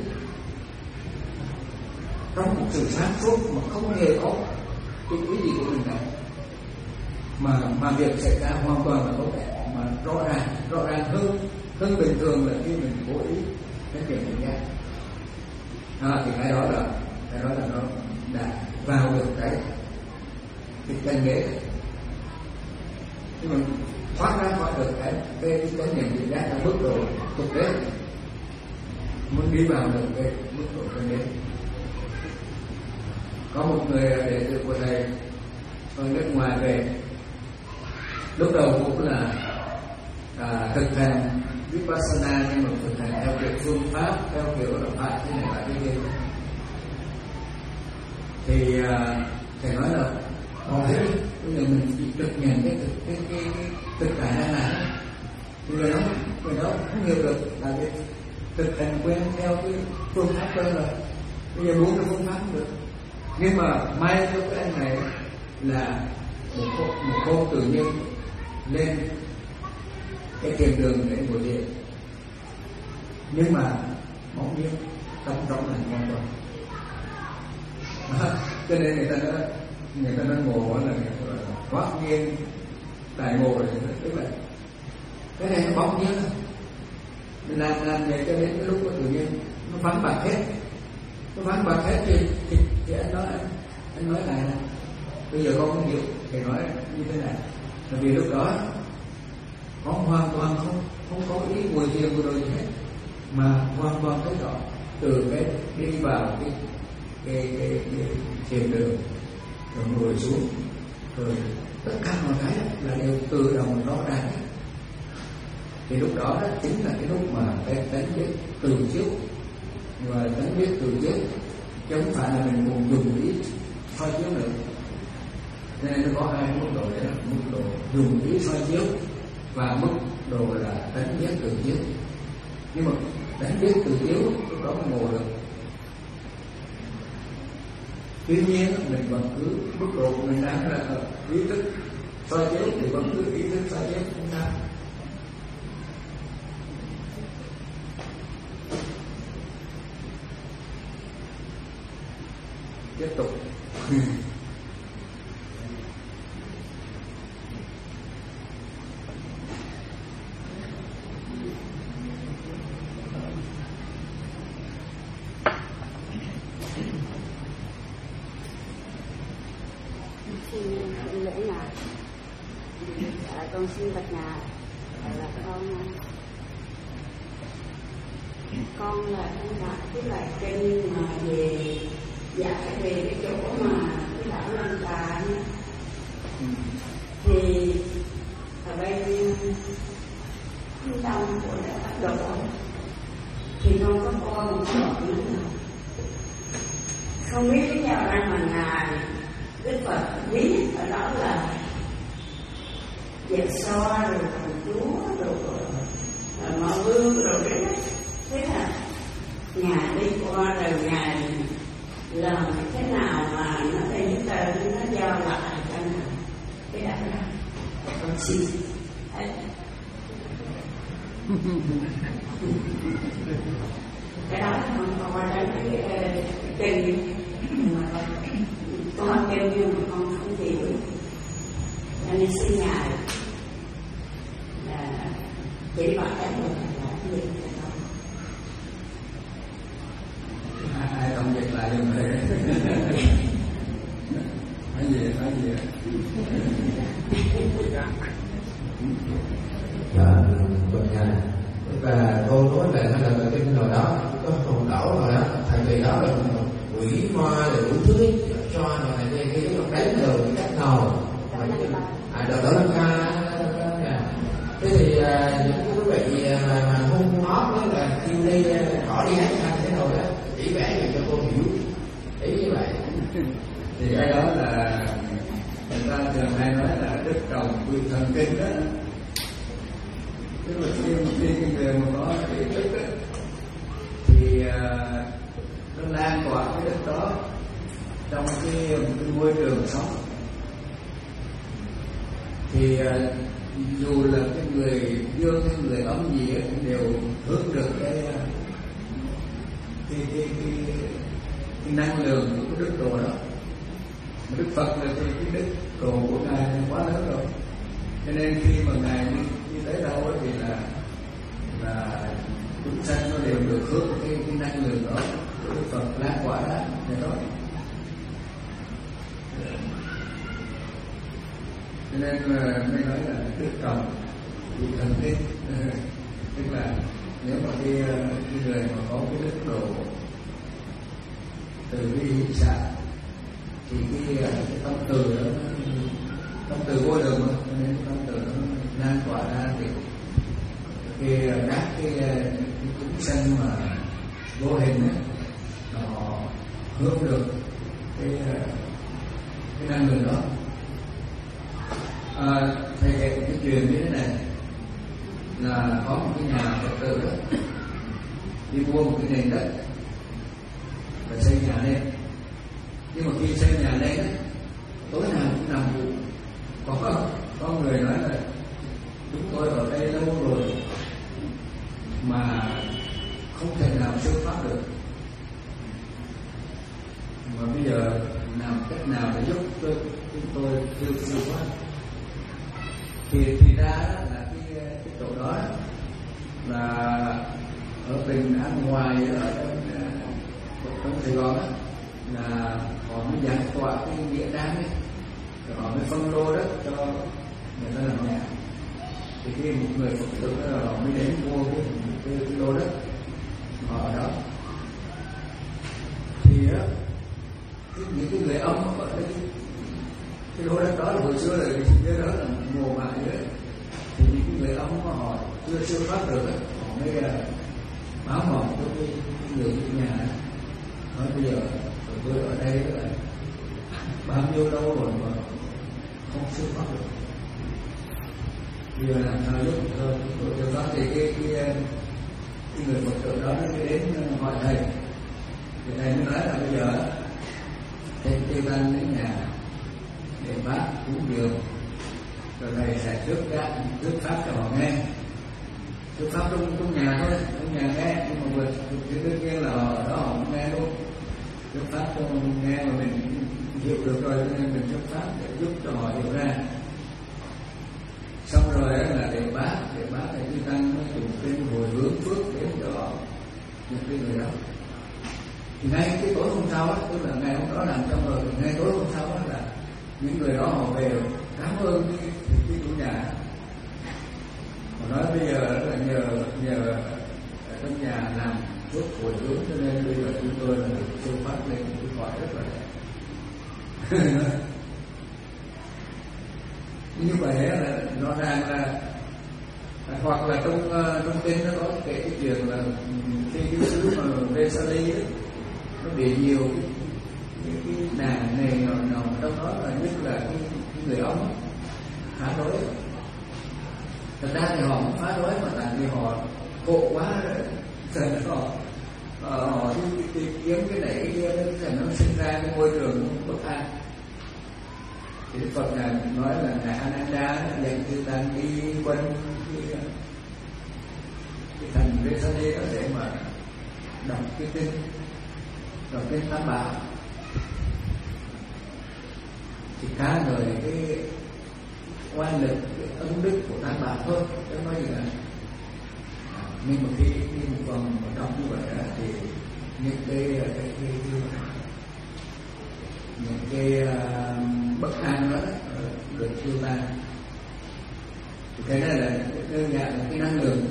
trong một sự sáng suốt mà không hề có cái ý gì của mình cả, mà mà việc xảy ra hoàn toàn là có thể mà rõ ràng rõ ràng hơn hơn bình thường là khi mình cố ý cái chuyện mình nghe. À, thì cái đó là cái đó là nó đã vào được cái cái chân ghế, nhưng mà thoát ra khỏi được cái cái cái niệm tỉnh giác là mức độ thực tế, muốn đi vào được cái mức độ chân ghế. Có một người đệ tử của thầy ở nước ngoài về, lúc đầu cũng là à, thực hành Vipassana, nhưng mà thực hành theo kiểu phương pháp, theo kiểu là phải thế này phải thế kia. Thì à, thầy nói là còn thế bây giờ mình chỉ được nhận cái thực cái cái, cái tất cả đang làm, thì người đó người đó không hiểu được là cái thực hành quen theo cái phương pháp quen rồi, bây giờ muốn cái phương pháp không được. Nhưng mà may cho cái anh này là một cô, một cô tự nhiên lên cái thiền đường để ngồi thiền, nhưng mà bỗng nhiên tâm trọng lành hoàn toàn. Cho nên người ta nói người ta nói ngộ là quá nhiên tại ngộ rồi, tức là cái này nó bỗng nhiên mình làm làm vậy cho đến cái lúc nó tự nhiên nó vắng bạc hết, nó vắng bạc hết thì, thì, thì anh nói anh nói lại là bây giờ con không hiểu, thì nói như thế này là vì lúc đó con hoàn toàn không không có ý ngồi thiền của đời gì hết, mà hoàn toàn thấy rõ từ cái đi vào cái cái cái, cái thiền đường rồi ngồi xuống, rồi tất cả mọi cái là đều tự động rõ ràng. Thì lúc đó, đó chính là cái lúc mà cái tánh biết từ chiếu, và tánh biết từ chiếu chứ không phải là mình cùng dùng ý soi chiếu nữa. Nên nó có hai mức độ, đấy là mức độ dùng ý soi chiếu và mức độ là tánh biết từ chiếu. Nhưng mà tánh biết từ chiếu lúc đó mới ngồi được. Tuy nhiên mình vẫn cứ mức độ của mình đang là ý thức soi chiếu thì vẫn cứ ý thức soi chiếu chúng ta. Tiếp tục. Lễ là dạ, con con xin bạch ngài là con con là con đọc cái bài kinh mà về dạy về cái chỗ mà cái đảo Lâm Tà nha. Thì ở bên phía đông của Đại Ấn Độ thì con có coi một đoạn nữa, không biết cái nào ra mà ngài Đức Phật biết ở đó là Dẹp Xoa rồi Thần Chúa rồi Ma Vương rồi đấy. Thế là ngài đi qua rồi ngài làm thế nào mà nó đây cái tên nó giao lại cho ngài cái đạo đó. Con xin cái đó không qua đây cái kinh mà con kêu như mà con không hiểu, cho nên xin ngài là chỉ bảo cái người là cái gì đó. Ai tổng dịch lại dùm thế? Nói gì, nói gì? Dạ, vâng ngài. Và cô nói là nó là cái kinh hồi đó có hồn đảo rồi đó, tại vì đó là quỷ hoa là đủ thứ cho rồi này đây cái nó đánh rồi cách nào à đợt đó là ca. Thế thì những quý vị mà hung hót đó là kêu đi khỏi đi hát sang thế nào đó chỉ vẽ gì cho cô hiểu ý như vậy. Thì cái đó là người ta thường hay nói là đức trồng quy thần kinh đó. Tức là khi một khi người mà có cái đức đó, thì nó lan tỏa cái đức đó trong cái, cái môi trường sống. Thì dù là cái người dương hay người âm gì ấy, cũng đều hướng được cái cái cái, cái, cái năng lượng của cái đức đồ đó. Đức Phật là cái, cái đức đồ của ngài quá lớn rồi, cho nên khi mà ngài đi, đi tới đâu ấy, thì là là chúng sanh nó đều được hưởng cái, cái năng lượng đó của Đức Phật lan tỏa ra thế đó. Cho nên mới nói là đức trọng vì thần kinh, tức là nếu mà cái, cái người mà có cái đức độ từ bi hỷ xả thì cái, cái tâm từ đó, tâm từ vô lượng mà, cho nên tâm từ nó lan tỏa ra thì cái các cái chúng sanh mà vô hình ấy, họ hướng được cái cái năng lượng đó. À, thầy kể một cái chuyện như thế này là có một cái nhà Phật tử đó đi mua một cái nền đất và xây nhà lên, nhưng mà khi xây nhà lên tối nào cũng nằm ngủ. Có có người nói là chúng tôi ở đây lâu rồi mà không thể nào siêu thoát được, mà bây giờ làm cách nào để giúp tôi, chúng tôi siêu siêu thoát. Thì thì ra là cái cái chỗ đó là ở Bình An ngoài ở trong Sài Gòn đó, là họ mới giải tỏa cái nghĩa trang ấy, rồi họ mới phân lô đất cho người ta làm nhà. Thì khi một người Phật tử đó họ mới đến mua cái, cái, cái lô đất họ ở đó. Thì á những cái người âm ở đây, cái lô đất đó là hồi xưa là cái đó là mùa mại nữa, thì những cái người âm mà họ chưa siêu thoát được ấy, họ mới uh, báo mộng cho cái người trong nhà nói bây giờ tôi ở đây là bao nhiêu lâu rồi mà không siêu thoát được, bây giờ làm sao giúp tôi. Từ đó thì cái cái, cái người Phật tử đó mới đến hỏi thầy, thì thầy mới nói là bây giờ thầy kêu anh đến nhà để bác cúng dường, rồi thầy sẽ thuyết pháp, thuyết pháp cho họ nghe, thuyết pháp trong trong nhà thôi, trong nhà nghe, nhưng mà vừa thì tất nhiên là ở đó họ cũng nghe luôn, thuyết pháp cho nghe mà mình hiểu được rồi, cho nên mình thuyết pháp để giúp cho họ hiểu ra. Xong rồi là để bác, để bác thầy Chư Tăng nó dùng kinh hồi hướng phước đến cho những cái người đó. Thì ngay cái tối hôm sau á, tức là ngày hôm đó làm xong rồi, ngay tối hôm sau á là những người đó họ về cảm ơn cái, cái chủ nhà, nói bây giờ là nhờ nhờ ở trong nhà làm thuốc hồi hướng cho nên bây giờ chúng tôi là được siêu phát lên cái khỏi rất là đẹp. Như vậy là rõ ràng là hoặc là trong trong kinh nó có kể cái chuyện là khi cái xứ mà Vesali nó bị nhiều cái, cái, cái nàng này nọ nọ trong đó là nhất là cái, cái người ông phá rối. Thật ra thì họ không phá rối mà tại vì họ khổ quá rồi, dần họ họ đi tìm kiếm cái này cái kia nó nó sinh ra cái môi trường bất an. Thì Phật ngài nói là ngài Ananda dành chư tăng đi quanh cái, cái thành Vesali đó để mà đọc cái kinh, đọc kinh Tam Bảo. Thì ca ngợi cái oai lực, cái ân đức của Tam Bảo thôi, không nói gì cả. À, nhưng mà khi khi một phần đọc như vậy đó, thì những cái cái cái, cái, cái những cái uh, bất an đó được tiêu tan. Thì cái này là đơn giản là cái năng lượng.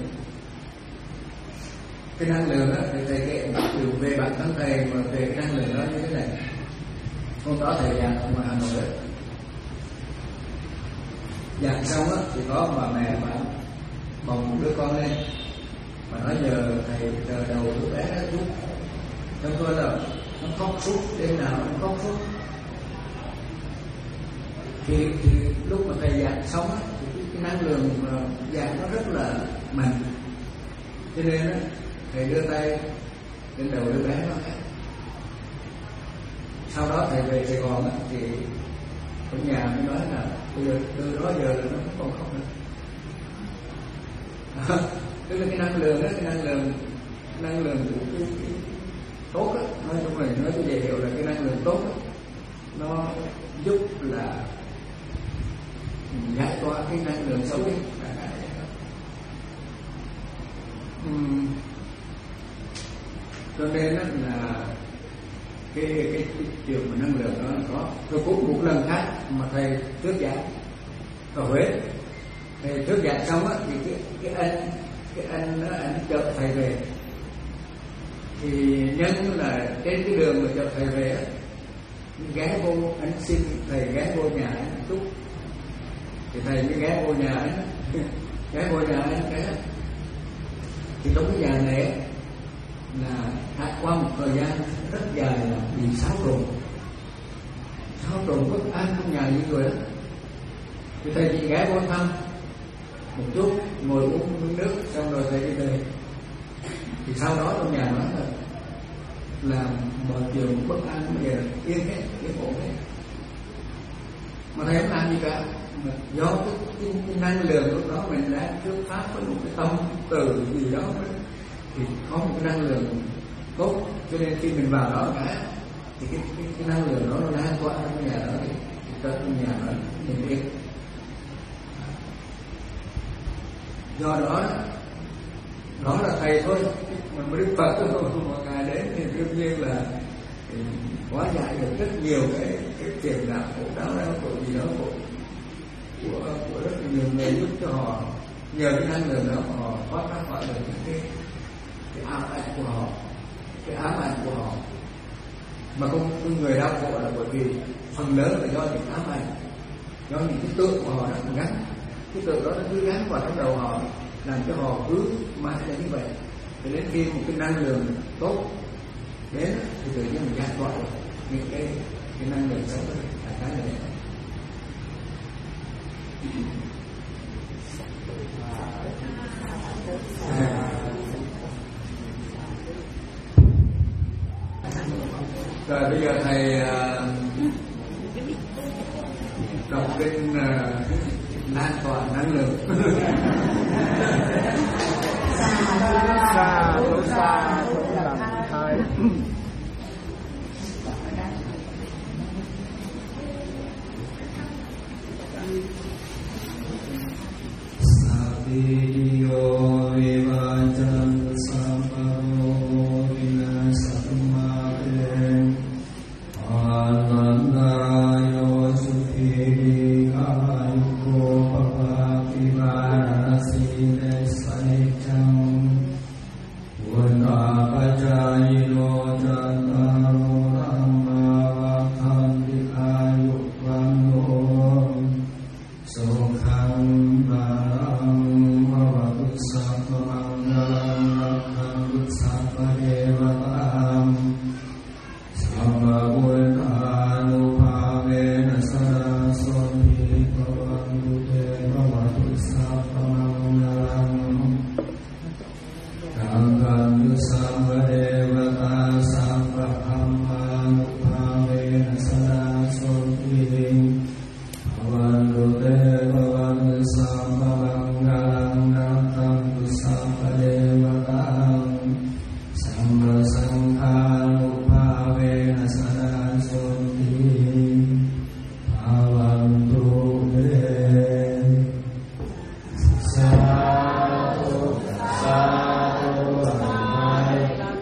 Cái năng lượng đó thì thầy kể từ về bản thân thầy mà về cái năng lượng đó như thế này. Hôm đó thầy giảng ở ngoài Hà Nội đó. Giảng xong á thì có bà mẹ bảo bồng một đứa con lên mà nói giờ thầy chờ đầu đứa bé nó chút trong tôi là nó khóc suốt đêm nào nó khóc suốt. Thì, thì lúc mà thầy giảng xong á thì cái, cái năng lượng giảng nó rất là mạnh, cho nên á thầy đưa tay lên đầu đứa bé nó. Sau đó thầy về Sài Gòn á thì ở nhà mới nói là bây giờ từ đó giờ là nó không còn khóc nữa. À, tức là cái năng lượng đó, cái năng lượng năng lượng của cái, cái tốt á, nói trong này nói cho dễ hiểu là cái năng lượng tốt á, nó giúp là giải tỏa cái năng lượng xấu đi. uhm. Cho nên đó là cái cái, cái chuyện mà năng lượng đó có. Rồi cũng một lần khác mà thầy thuyết giảng ở Huế, thầy thuyết giảng xong á thì cái cái anh cái anh đó anh chở thầy về, thì nhân là trên cái đường mà chở thầy về á, ghé vô anh xin thầy ghé vô nhà anh chút, thì thầy mới ghé vô nhà anh ghé vô nhà anh cái thì trong cái nhà này là đã qua một thời gian rất dài là bị xáo trộn xáo trộn bất an trong nhà những người đó. Thì thầy chỉ ghé vô thăm một chút, ngồi uống nước xong rồi thầy đi về. Thì sau đó trong nhà nói là là mọi chuyện bất an bây giờ yên hết, yên ổn hết, mà thầy không làm gì cả. Mà do cái, cái, cái năng lượng lúc đó mình đã trước phát với một cái tâm từ gì đó đó, thì có một cái năng lượng tốt, cho nên khi mình vào đó cả thì cái, cái, cái năng lượng đó nó lan tỏa trong nhà đó, thì trong nhà đó mình yên. Do đó đó là thầy thôi, mình mới Đức Phật thôi, mà ngài đến thì đương nhiên là hóa giải được rất nhiều cái cái phiền não khổ đau đau khổ gì đó của của của rất nhiều người, giúp cho họ nhờ cái năng lượng đó họ thoát ra khỏi được những cái cái ám ảnh của họ, cái ám ảnh của họ. Mà không, không người đau khổ là bởi vì phần lớn là do những ám ảnh, do những cái tượng của họ nó gắn, cái tượng đó nó cứ gắn vào trong đầu họ, làm cho họ cứ mãi là như vậy. Cho đến khi một cái năng lượng tốt đến thì tự nhiên mình giải tỏa được những cái cái năng lượng xấu đó là cái này. Rồi bây giờ thầy uh, đọc kinh uh, lan tỏa năng lượng. Xa lối xa cũng làm thai. Sabiyo vivajan samparo vinasatmate anandarayo sukhi ayuko papati varasi Sattva